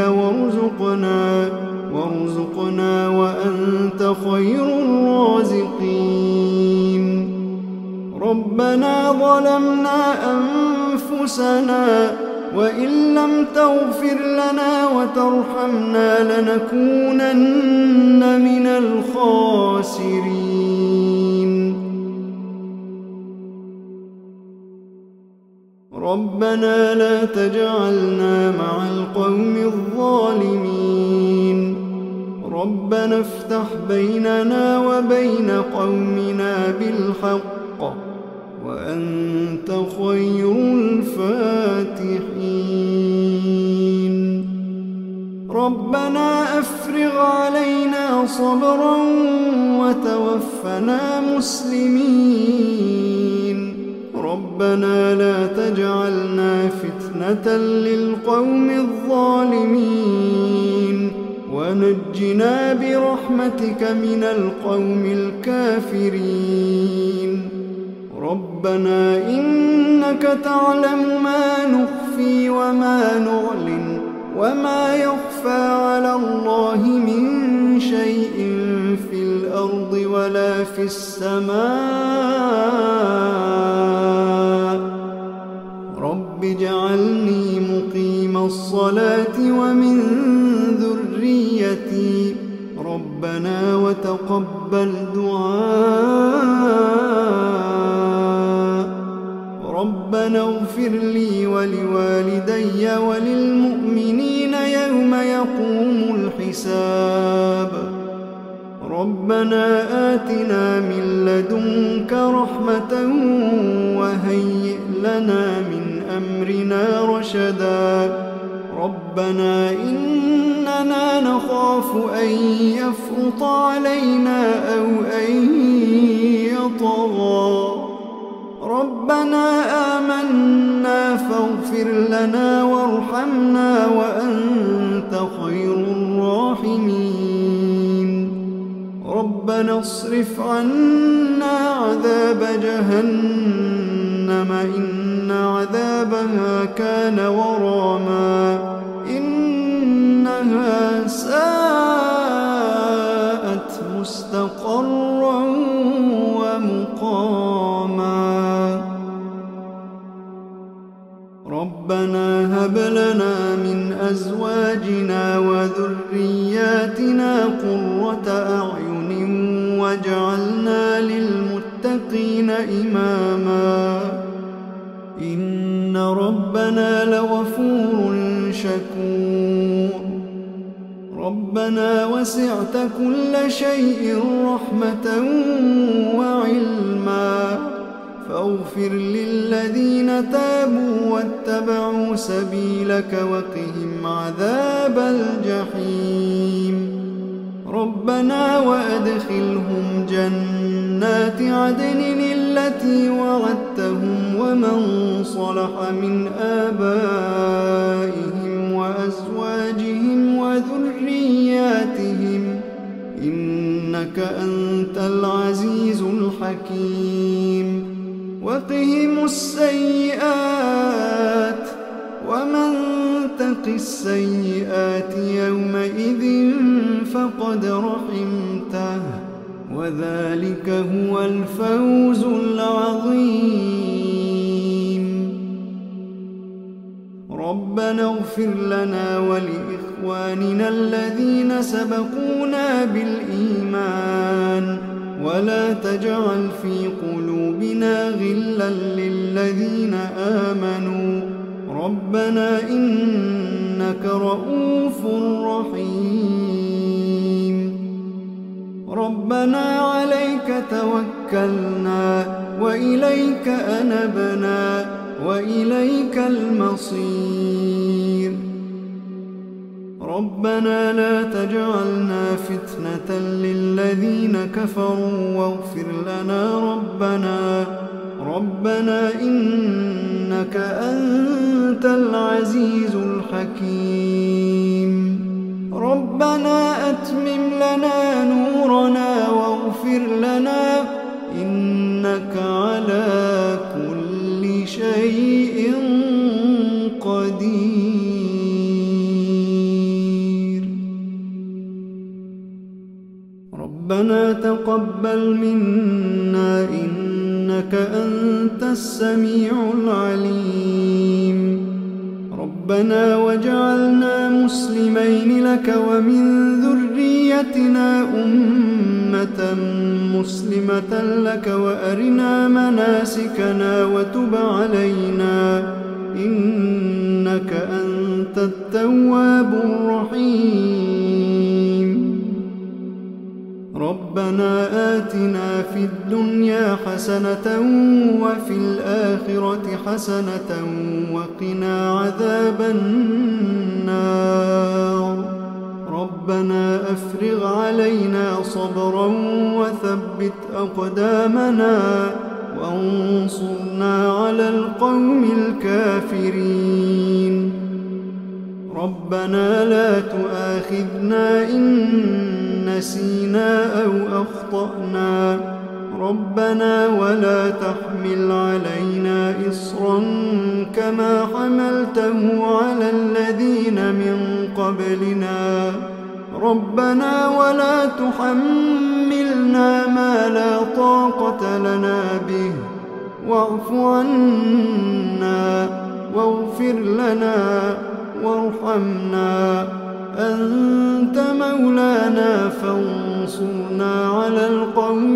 A: وارزقنا وأنت خير الرازقين ربنا ظلمنا أنفسنا وإن لم تغفر لنا وترحمنا لنكونن من الخاسرين ربنا لا تجعلنا مع القوم الظالمين ربنا افتح بيننا وبين قومنا بالحق وأنت خير الفاتحين ربنا أفرغ علينا صبرا وتوفنا مسلمين ربنا لا تجعلنا فتنة للقوم الظالمين ونجنا برحمتك من القوم الكافرين ربنا إنك تعلم ما نخفي وما نعلن وما يخفى على الله من شيء في الأرض ولا في السماء رب اجعلني مقيم الصلاة ومن ذريتي ربنا وتقبل دعاء ربنا اغفر لي ولوالدي وللمؤمنين يوم يقوم الحساب ربنا آتنا من لدنك رحمة وهيئ لنا من أمرنا رشدا ربنا إننا نخاف أن يفرط علينا أو أن يطغى ربنا آمنا فاغفر لنا وارحمنا وأنت خير الراحمين ربنا اصرف عنا عذاب جهنم إن عذابها كان غراما إنها ساءت مستقرا ومقاما ذريتنا قرة أعين واجعلنا للمتقين إماما إن ربنا لغفور شكور ربنا وسعت كل شيء رحمة وعلما فاغفر للذين تابوا واتبعوا سبيلك وقهم عذاب الجحيم ربنا وأدخلهم جنات عدن التي وعدتهم ومن صلح من آبائهم وأزواجهم وذرياتهم إنك أنت العزيز الحكيم وقهم السيئات ومن تق السيئات يومئذ فقد رحمته وذلك هو الفوز العظيم ربنا اغفر لنا ولإخواننا الذين سبقونا بالإيمان ولا تجعل في قلوبنا غلا للذين آمنوا ربنا إنك رؤوف رحيم ربنا عليك توكلنا وإليك أنبنا وإليك المصير ربنا لا تجعلنا فتنة للذين كفروا واغفر لنا ربنا إنك أنت العزيز الحكيم ربنا أتمم لنا نورنا واغفر لنا إنك على كل شيء قدير ربنا تقبل منا إنك أنت السميع العليم ربنا وجعلنا مسلمين لك ومن ذريتنا أمة مسلمة لك وأرنا مناسكنا وتب علينا إنك أنت التواب الرحيم ربنا آتنا في الدنيا حسنة وفي الآخرة حسنة وقنا عذاب النار ربنا أفرغ علينا صبرا وثبت أقدامنا وانصرنا على القوم الكافرين ربنا لا تؤاخذنا إن نسينا أو أخطأنا ربنا ولا تحمل علينا إصرا كما حملته على الذين من قبلنا ربنا ولا تحملنا ما لا طاقة لنا به واعف عنا واغفر لنا وارحمنا أنت مولانا فانصرنا على القوم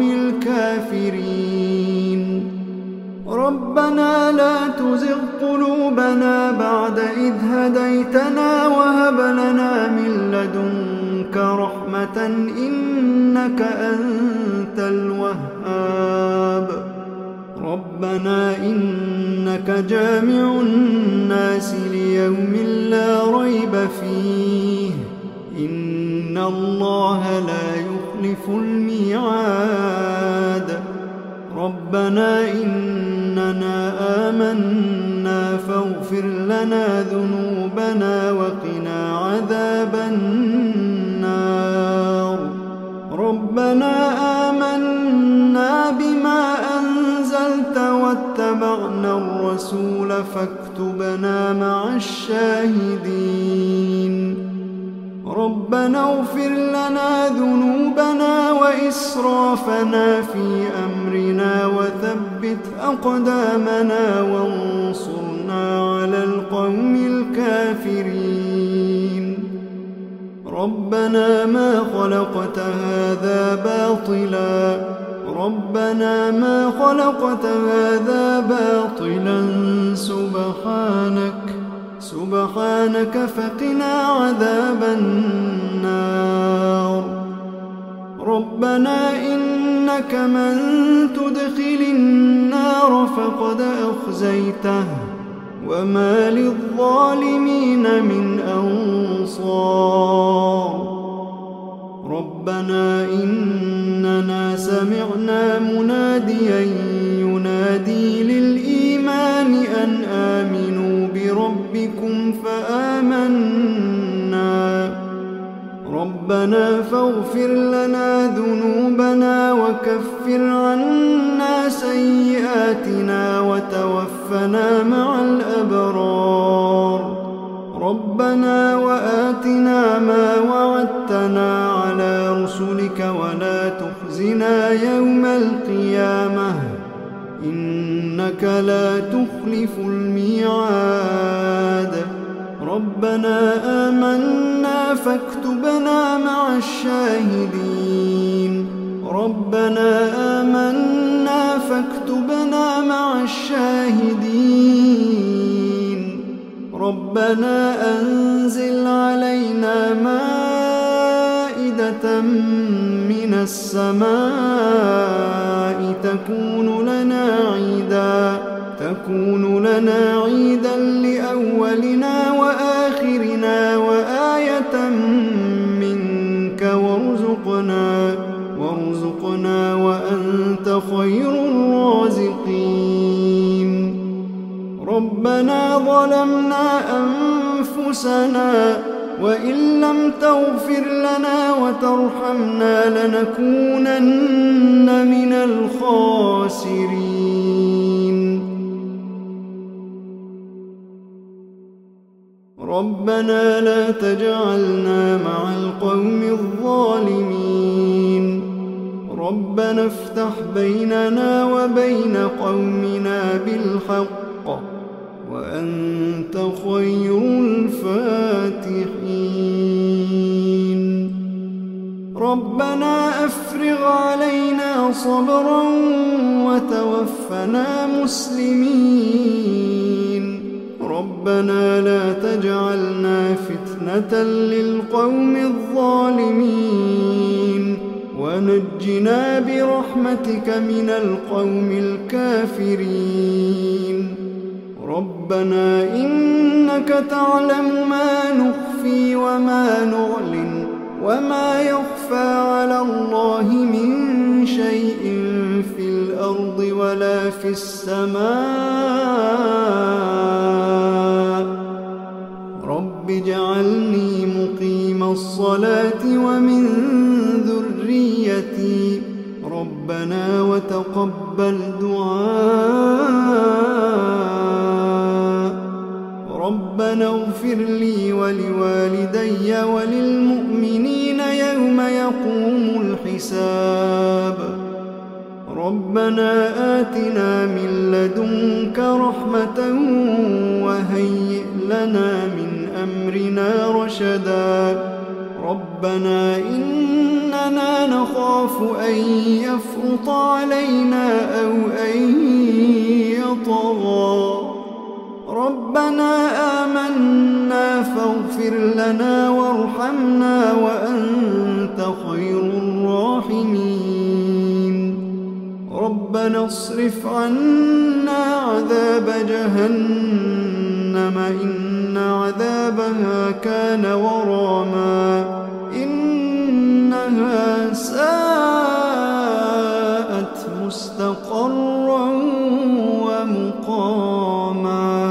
A: الكافرين ربنا لا تزغ قلوبنا بعد إذ هديتنا وهب لنا من لدنك رحمة إنك أنت الوهاب ربنا إنك جامع الناس ليوم لا ريب فيه إن الله لا يخلف الميعاد ربنا إننا آمنا فاغفر لنا ذنوبنا وقنا عذاب النار ربنا آمنا بما أنزلت واتبعنا الرسول فاكتبنا مع الشاهدين ربنا اغفر لنا ذنوبنا وإسرافنا في أمرنا وثبت أقدامنا وانصرنا على القوم الكافرين ربنا ما خلقت هذا باطلا ربنا ما خلقت هذا باطلا سبحانك فقنا عذاب النار ربنا إنك من تدخل النار فقد أخزيته وما للظالمين من أنصار ربنا إننا سمعنا مناديا ينادي للإيمان أن آمنوا بربكم فآمنا ربنا فاغفر لنا ذنوبنا وكفر عنا سيئاتنا وتوفنا مع الأبرار ربنا وآتنا ما وعدتنا على رسلك ولا تخزنا يوم القيامة إنك لا تخلف الميعاد ربنا آمنا فاكتبنا مع الشاهدين ربنا آمنا فاكتبنا مع الشاهدين ربنا أنزل علينا مائدة من السماء تكون لنا عيدا لأولنا وآخرنا وآية منك وارزقنا وأنت خير الرازقين ربنا ظلمنا أنفسنا وإن لم تغفر لنا وترحمنا لنكونن من الخاسرين ربنا لا تجعلنا مع القوم الظالمين ربنا افتح بيننا وبين قومنا بالحق وأنت خير الفاتحين ربنا أفرغ علينا صبرا وتوفنا مسلمين ربنا لا تجعلنا فتنة للقوم الظالمين ونجنا برحمتك من القوم الكافرين ربنا إنك تعلم ما نخفي وما نعلن وما يخفى على الله من شيء في الأرض ولا في السماء رب اجعلني مقيم الصلاة ومن ذريتي ربنا وتقبل دعاء ربنا اغفر لي ولوالدي وللمؤمنين يوم يقوم الحساب ربنا آتنا من لدنك رحمة وهيئ لنا من أمرنا رشدا ربنا إننا نخاف أن يفرط علينا أو أن يطغى ربنا آمنا فاغفر لنا وارحمنا وأنت خير الراحمين ربنا اصرف عنا عذاب جهنم إن عذابها كان غراما إنها ساءت مستقرا ومقاما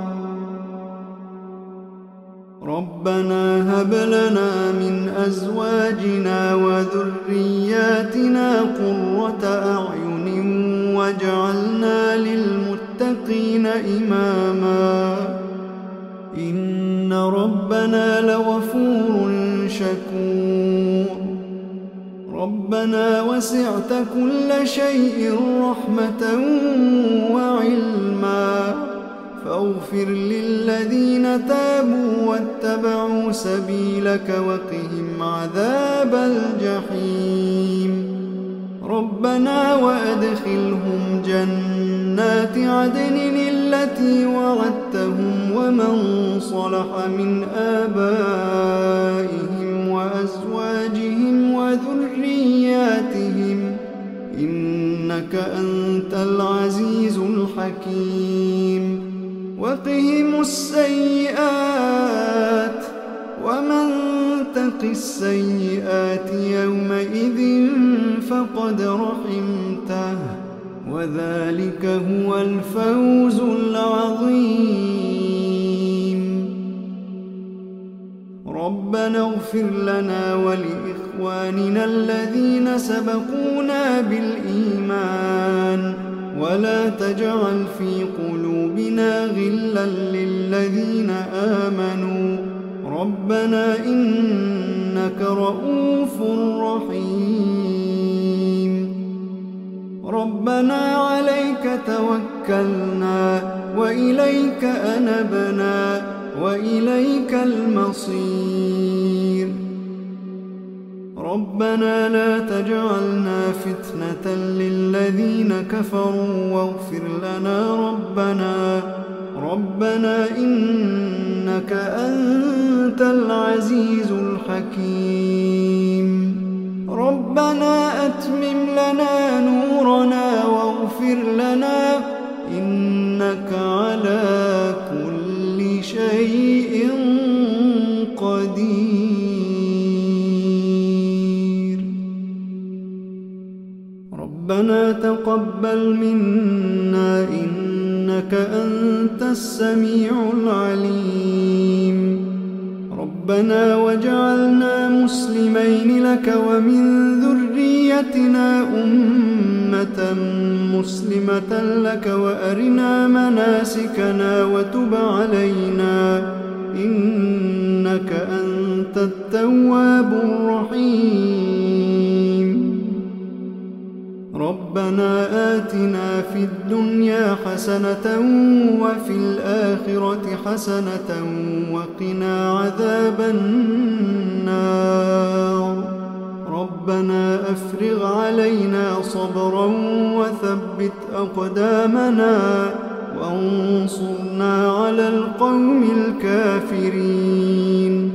A: ربنا هب لنا من أزواجنا وذرياتنا قرة أعين واجعلنا للمتقين إماما إن ربنا لغفور شكور ربنا وسعت كل شيء رحمة وعلما فاغفر للذين تابوا واتبعوا سبيلك وقهم عذاب الجحيم. ربنا وأدخلهم جنات عدن التي وعدتهم ومن صلح من آبائهم وأزواجهم وذرياتهم إنك أنت العزيز الحكيم. وقهم السيئات ومن تق السيئات يومئذ فقد رحمته وذلك هو الفوز العظيم. ربنا اغفر لنا ولإخواننا الذين سبقونا بالإيمان ولا تجعل في قلوبنا غلا للذين آمنوا ربنا إنك رؤوف رحيم. ربنا عليك توكلنا وإليك أنبنا وإليك المصير. ربنا لا تجعلنا فتنة للذين كفروا واغفر لنا ربنا إنك أنت العزيز الحكيم. ربنا أتمم لنا نورنا واغفر لنا إنك على كل شيء قدير. ربنا تقبل منا إنك أنت السميع العليم. ربنا واجعلنا مسلمين لك ومن ذريتنا أمة مسلمة لك وأرنا مناسكنا وتب علينا إنك أنت التواب الرحيم. ربنا آتنا في الدنيا حسنة وفي الآخرة حسنة وقنا عذاب النار. ربنا أفرغ علينا صبرا وثبت أقدامنا وانصرنا على القوم الكافرين.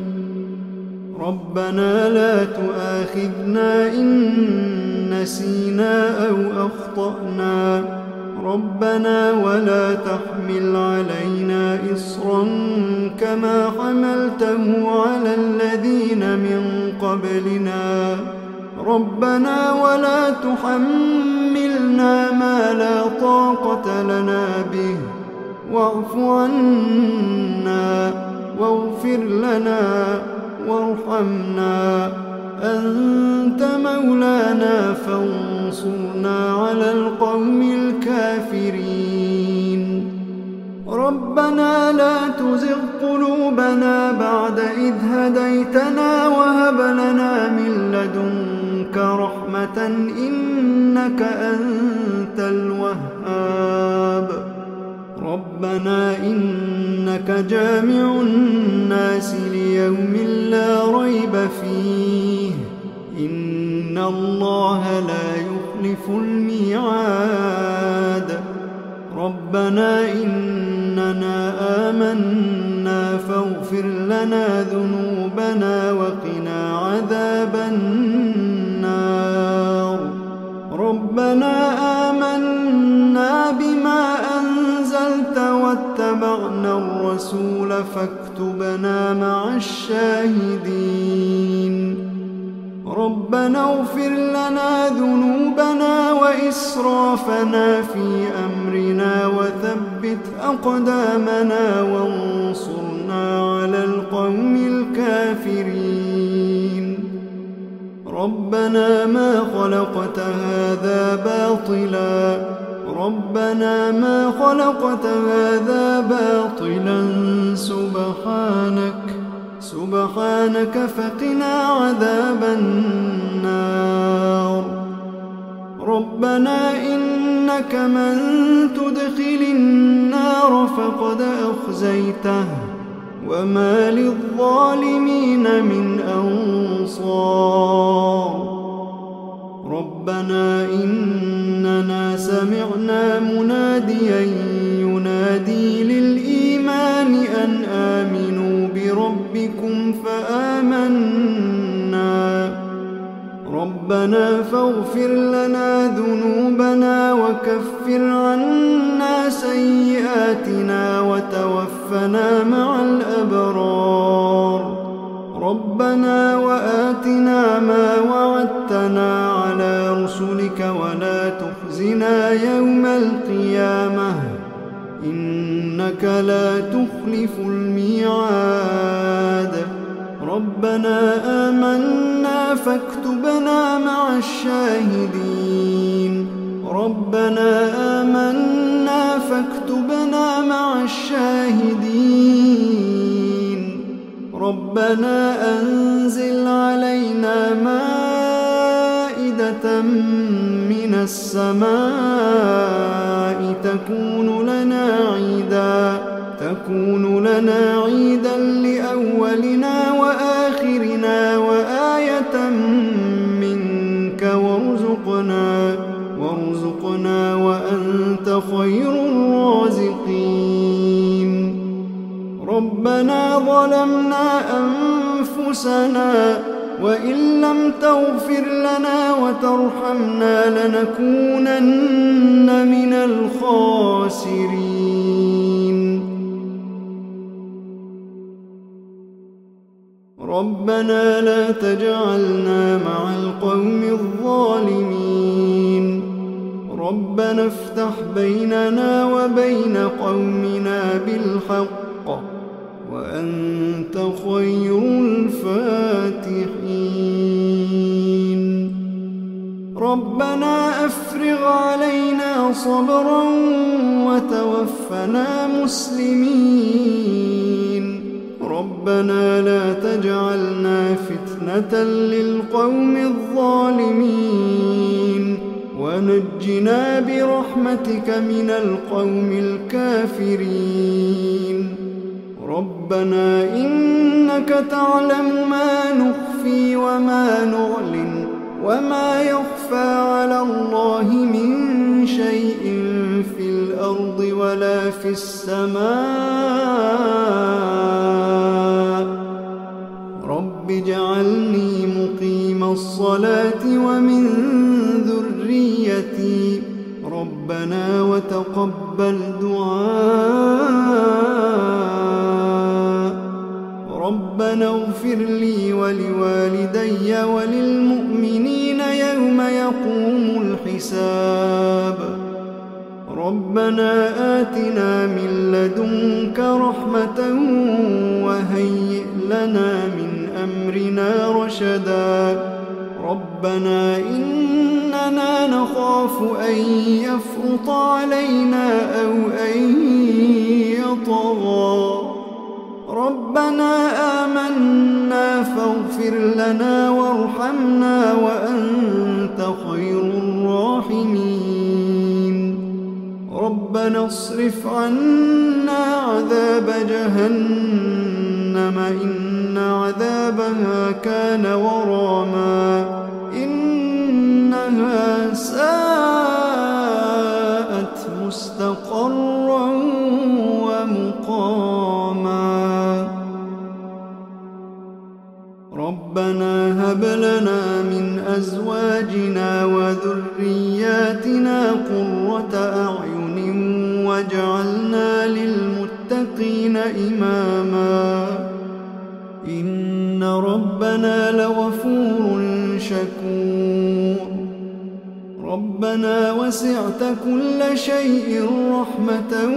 A: ربنا لا تؤاخذنا إن نسينا أو أخطأنا ربنا ولا تحمل علينا إصرا كما حملته على الذين من قبلنا ربنا ولا تحملنا ما لا طاقة لنا به واعف عنا واغفر لنا وارحمنا أنت مولانا فانصرنا على القوم الكافرين. ربنا لا تزغ قلوبنا بعد إذ هديتنا وهب لنا من لدنك رحمة إنك أنت الوهاب. ربنا إنك جامع الناس ليوم لا ريب فيه إن الله لا يخلف الميعاد. ربنا إننا آمنا فاغفر لنا ذنوبنا وقنا عذاب النار. ربنا آمنا بما أنزلت واتبعنا الرسول فاكتبنا مع الشاهدين. ربنا اغفر لنا ذنوبنا وإسرافنا في أمرنا وثبت أقدامنا وانصرنا على القوم الكافرين. ربنا ما خلقت هذا باطلا ربنا ما خلقت هذا باطلا سبحانك فقنا عذاب النار. ربنا إنك إنك من تدخل النار فقد أخزيته وما للظالمين من أنصار ربنا إننا سمعنا مناديا ينادي للإيمان أن آمنوا بربكم فآمنا ربنا فاغفر لنا ذنوبنا وكفر عنا سيئاتنا وتوفنا مع الأبرار ربنا وآتنا ما وعدتنا على رسلك ولا تخزنا يوم القيامة إنك لا تخلف الميعاد ربنا آمنا فاكتبنا مع الشاهدين ربنا آمنا فاكتبنا مع الشاهدين ربنا أنزل علينا مائدة من السماء تكون لنا عيدا لأولنا وآخرنا وآية منك وارزقنا وأنت خير الرازقين ربنا ظلمنا أنفسنا وإن لم تغفر لنا وترحمنا لنكونن من الخاسرين ربنا لا تجعلنا مع القوم الظالمين ربنا افتح بيننا وبين قومنا بالحق وأنت خير الفاتحين ربنا أفرغ علينا صبرا وتوفنا مسلمين ربنا لا تجعلنا فتنة للقوم الظالمين ونجنا برحمتك من القوم الكافرين ربنا إنك تعلم ما نخفي وما نعلن وما يخفى على الله من شيء في الأرض ولا في السماء رب اجعلني مقيم الصلاة ومن ذريتي ربنا وتقبل دعاء ربنا اغفر لي ولوالدي وللمؤمنين يوم يقوم الحساب ربنا آتنا من لدنك رحمة وهيئ لنا من أمرنا رشدا ربنا إننا نخاف أن يفرط علينا أو أن يطغى ربنا آمنا فاغفر لنا وارحمنا وأنت خير الراحمين ربنا اصرف عنا عذاب جهنم إن عذابها كان غراما إنها ساءت مستقرا ومقاما ربنا هب لنا من أزواجنا وذرياتنا قرة أعين واجعلنا للمتقين إماما إن ربنا لغفور شكور ربنا وسعت كل شيء رحمة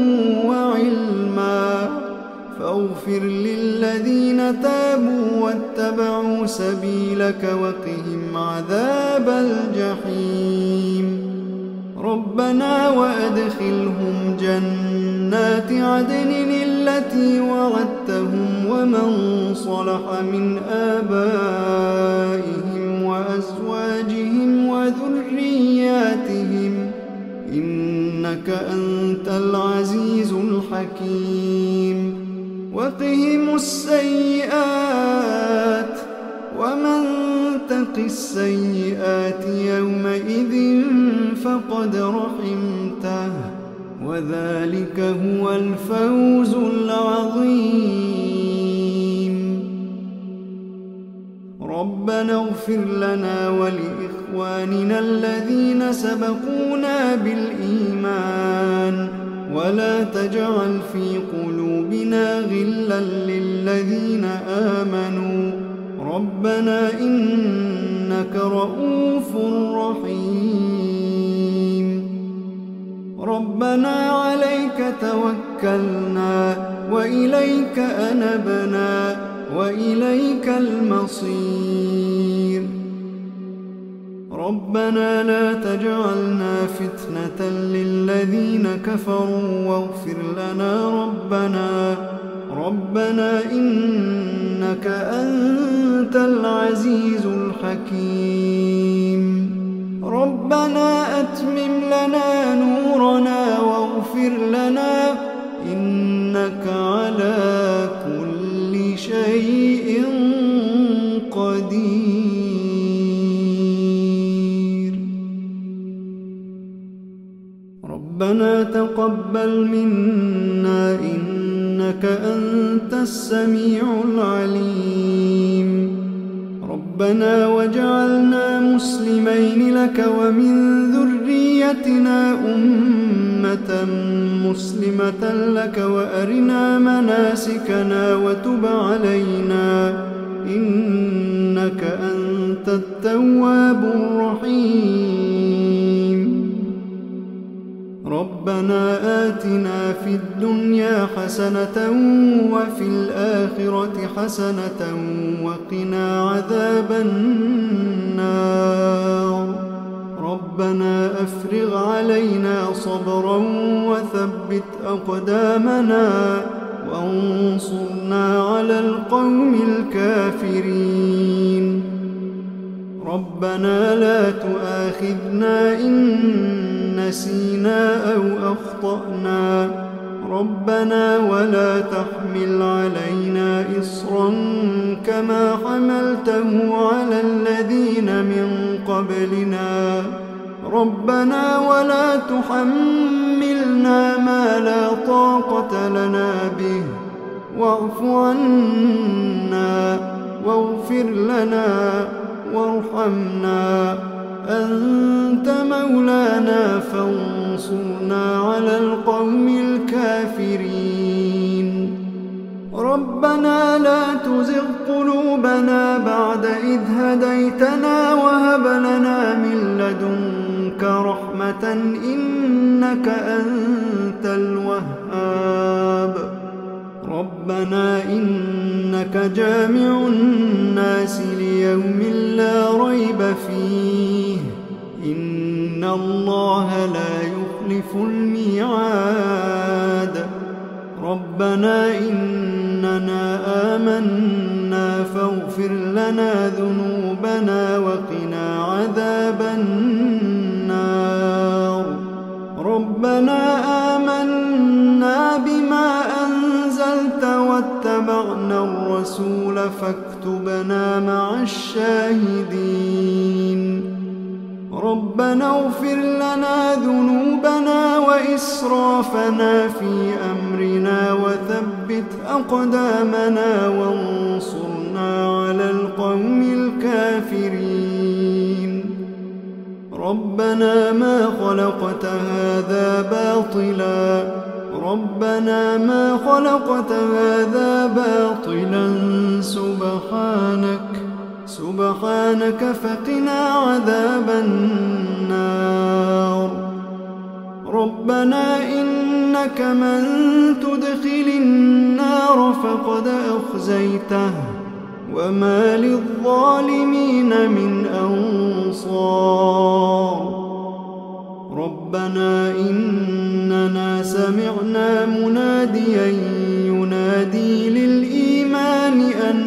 A: وعلما فاغفر للذين تابوا واتبعوا سبيلك وقهم عذاب الجحيم ربنا وأدخلهم جنات عدن التي وعدتهم ومن صلح من آبائهم وأزواجهم وذرياتهم أنت العزيز الحكيم وقهم السيئات ومن تق السيئات يومئذ فقد رحمته وذلك هو الفوز العظيم ربنا اغفر لنا ولإخواننا الذين سبقونا بالإيمان ولا تجعل في قلوبنا غلا للذين آمنوا ربنا إنك رؤوف رحيم ربنا عليك توكلنا وإليك أنبنا وإليك المصير ربنا لا تجعلنا فتنة للذين كفروا واغفر لنا ربنا إنك أنت العزيز الحكيم ربنا أتمم لنا نورنا واغفر لنا إنك على كل شيء قدير ربنا تقبل منا إنك أنت السميع العليم ربنا واجعلنا مسلمين لك ومن ذريتنا أمة مسلمة لك وأرنا مناسكنا وتب علينا إنك أنت التواب الرحيم ربنا آتنا في الدنيا حسنة وفي الآخرة حسنة وقنا عذاب النار ربنا أفرغ علينا صبرا وثبت أقدامنا وانصرنا على القوم الكافرين ربنا لا تؤاخذنا إن نسينا أو أخطأنا ربنا ولا تحمل علينا إصرا كما حملته على الذين من قبلنا ربنا ولا تحملنا ما لا طاقة لنا به واعف عنا واغفر لنا وارحمنا أنت مولانا فانصرنا على القوم الكافرين ربنا لا تزغ قلوبنا بعد إذ هديتنا وهب لنا من لدنك رحمة إنك أنت الوهاب ربنا إنك جامع الناس ليوم لا ريب فيه إن الله لا يخلف الميعاد ربنا إننا آمنا فاغفر لنا ذنوبنا وقنا عذاب النار ربنا آمنا بما أنزلت واتبعنا الرسول فاكتبنا مع الشاهدين ربنا اغفر لنا ذنوبنا وإسرافنا في أمرنا وثبت أقدامنا وانصرنا على القوم الكافرين ربنا ما خلقت هذا باطلا ربنا ما خلقت هذا باطلا سبحانك فقنا عذاب النار ربنا إنك من تدخل النار فقد أخزيته وما للظالمين من أنصار ربنا إننا سمعنا مناديا ينادي للإيمان أن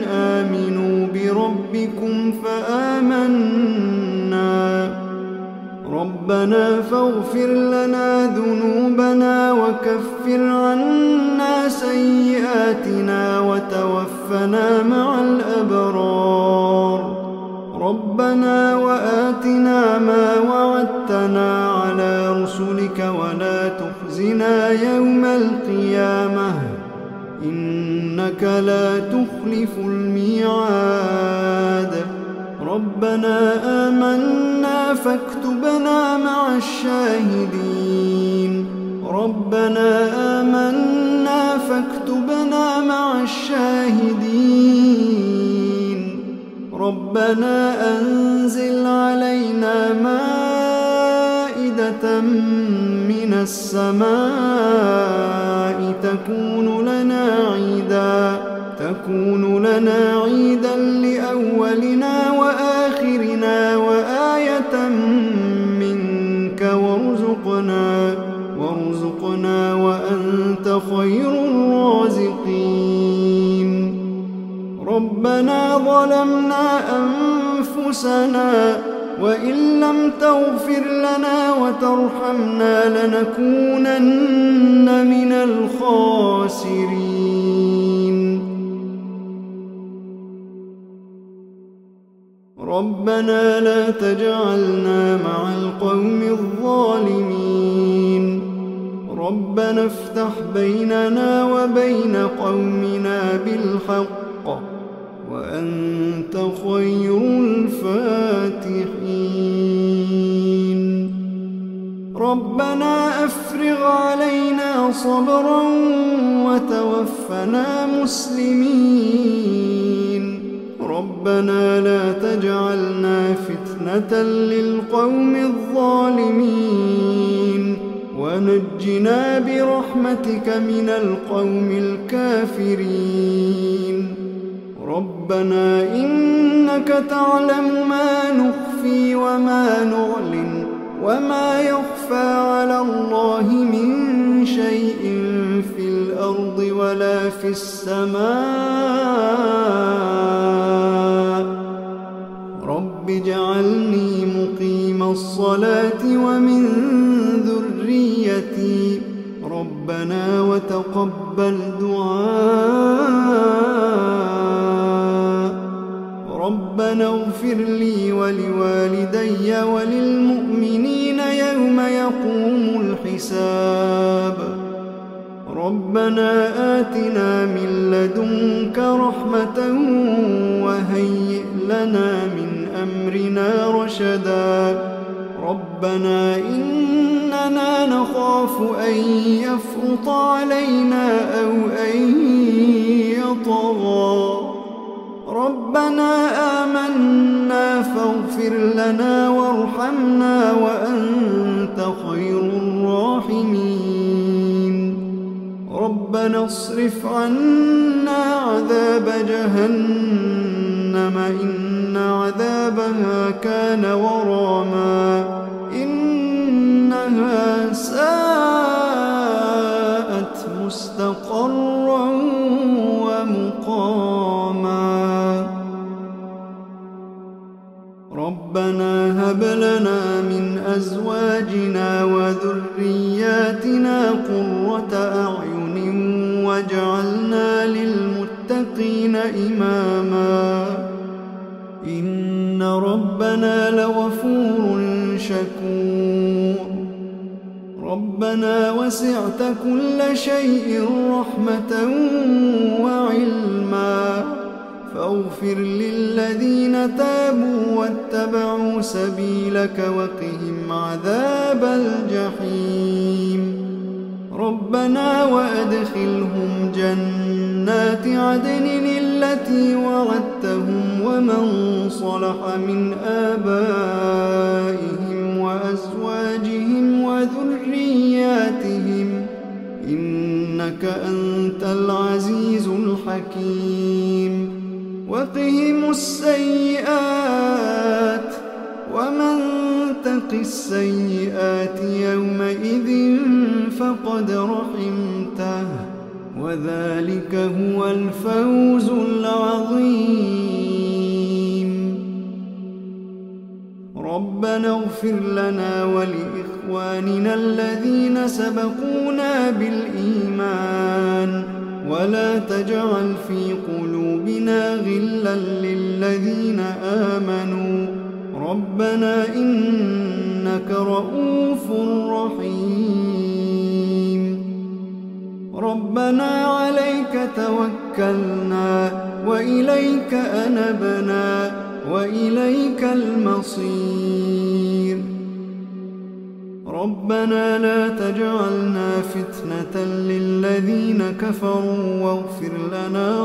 A: آمنوا بربكم فآمنا ربنا فاغفر لنا ذنوبنا وكفر عنا سيئاتنا وتوفنا مع الأبرار. ربنا وآتنا ما وعدتنا على رسلك ولا تخزنا يوم القيامة إنك لا تخلف الميعاد. ربنا آمنا فاكتبنا مع الشاهدين. ربنا آمنا فاكتبنا مع الشاهدين. ربنا أنزل علينا مائدة من السماء تكون لنا عيدا لأولنا وآخرنا وآية منك وارزقنا وأنت خير الرازقين. ربنا ظلمنا أنفسنا وإن لم تغفر لنا وترحمنا لنكونن من الخاسرين. ربنا لا تجعلنا مع القوم الظالمين. ربنا افتح بيننا وبين قومنا بالحق وأنت خير الفاتحين. ربنا أفرغ علينا صبرا وتوفنا مسلمين. ربنا لا تجعلنا فتنة للقوم الظالمين ونجنا برحمتك من القوم الكافرين. ربنا إنك تعلم ما نخفي وما نعلن وما يخفى على الله من شيء في الأرض ولا في السماء. رب اجعلني مقيم الصلاة ومن ذريتي. ربنا وتقبل دعاء. ربنا اغفر لي ولوالدي وللمؤمنين يوم يقوم الحساب. ربنا آتنا من لدنك رحمة وهيئ لنا من أمرنا رشدا. ربنا إننا نخاف أن يفرط علينا أو أن يطغى. ربنا آمنا فاغفر لنا وارحمنا وأنت خير الراحمين. ربنا اصرف عنا عذاب جهنم إن عذابها كان غراما إنها ساءت مستقرا ومقاما. ربنا هب لنا من أزواجنا وذرياتنا قرة أعين واجعلنا للمتقين إماما. إن ربنا لغفور شكور. ربنا وسعت كل شيء رحمة وعلما فاغفر للذين تابوا واتبعوا سبيلك وقهم عذاب الجحيم. ربنا وأدخلهم جنات عدن التي وعدتهم ومن صلح من آبائهم وأزواجهم وذرياتهم إنك أنت العزيز الحكيم. وقهم السيئات ومن تق السيئات يومئذ فقد رحمته وذلك هو الفوز العظيم. ربنا اغفر لنا ولإخواننا الذين سبقونا بالإيمان ولا تجعل في قلوبنا غلا للذين آمنوا ربنا إنك رؤوف رحيم. ربنا عليك توكلنا وإليك أنبنا وإليك المصير. ربنا لا تجعلنا فتنة للذين كفروا واغفر لنا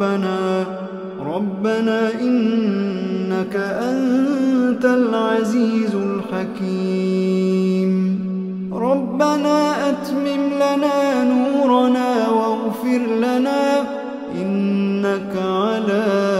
A: ربنا إنك أنت العزيز الحكيم. ربنا أتمم لنا نورنا واغفر لنا إنك على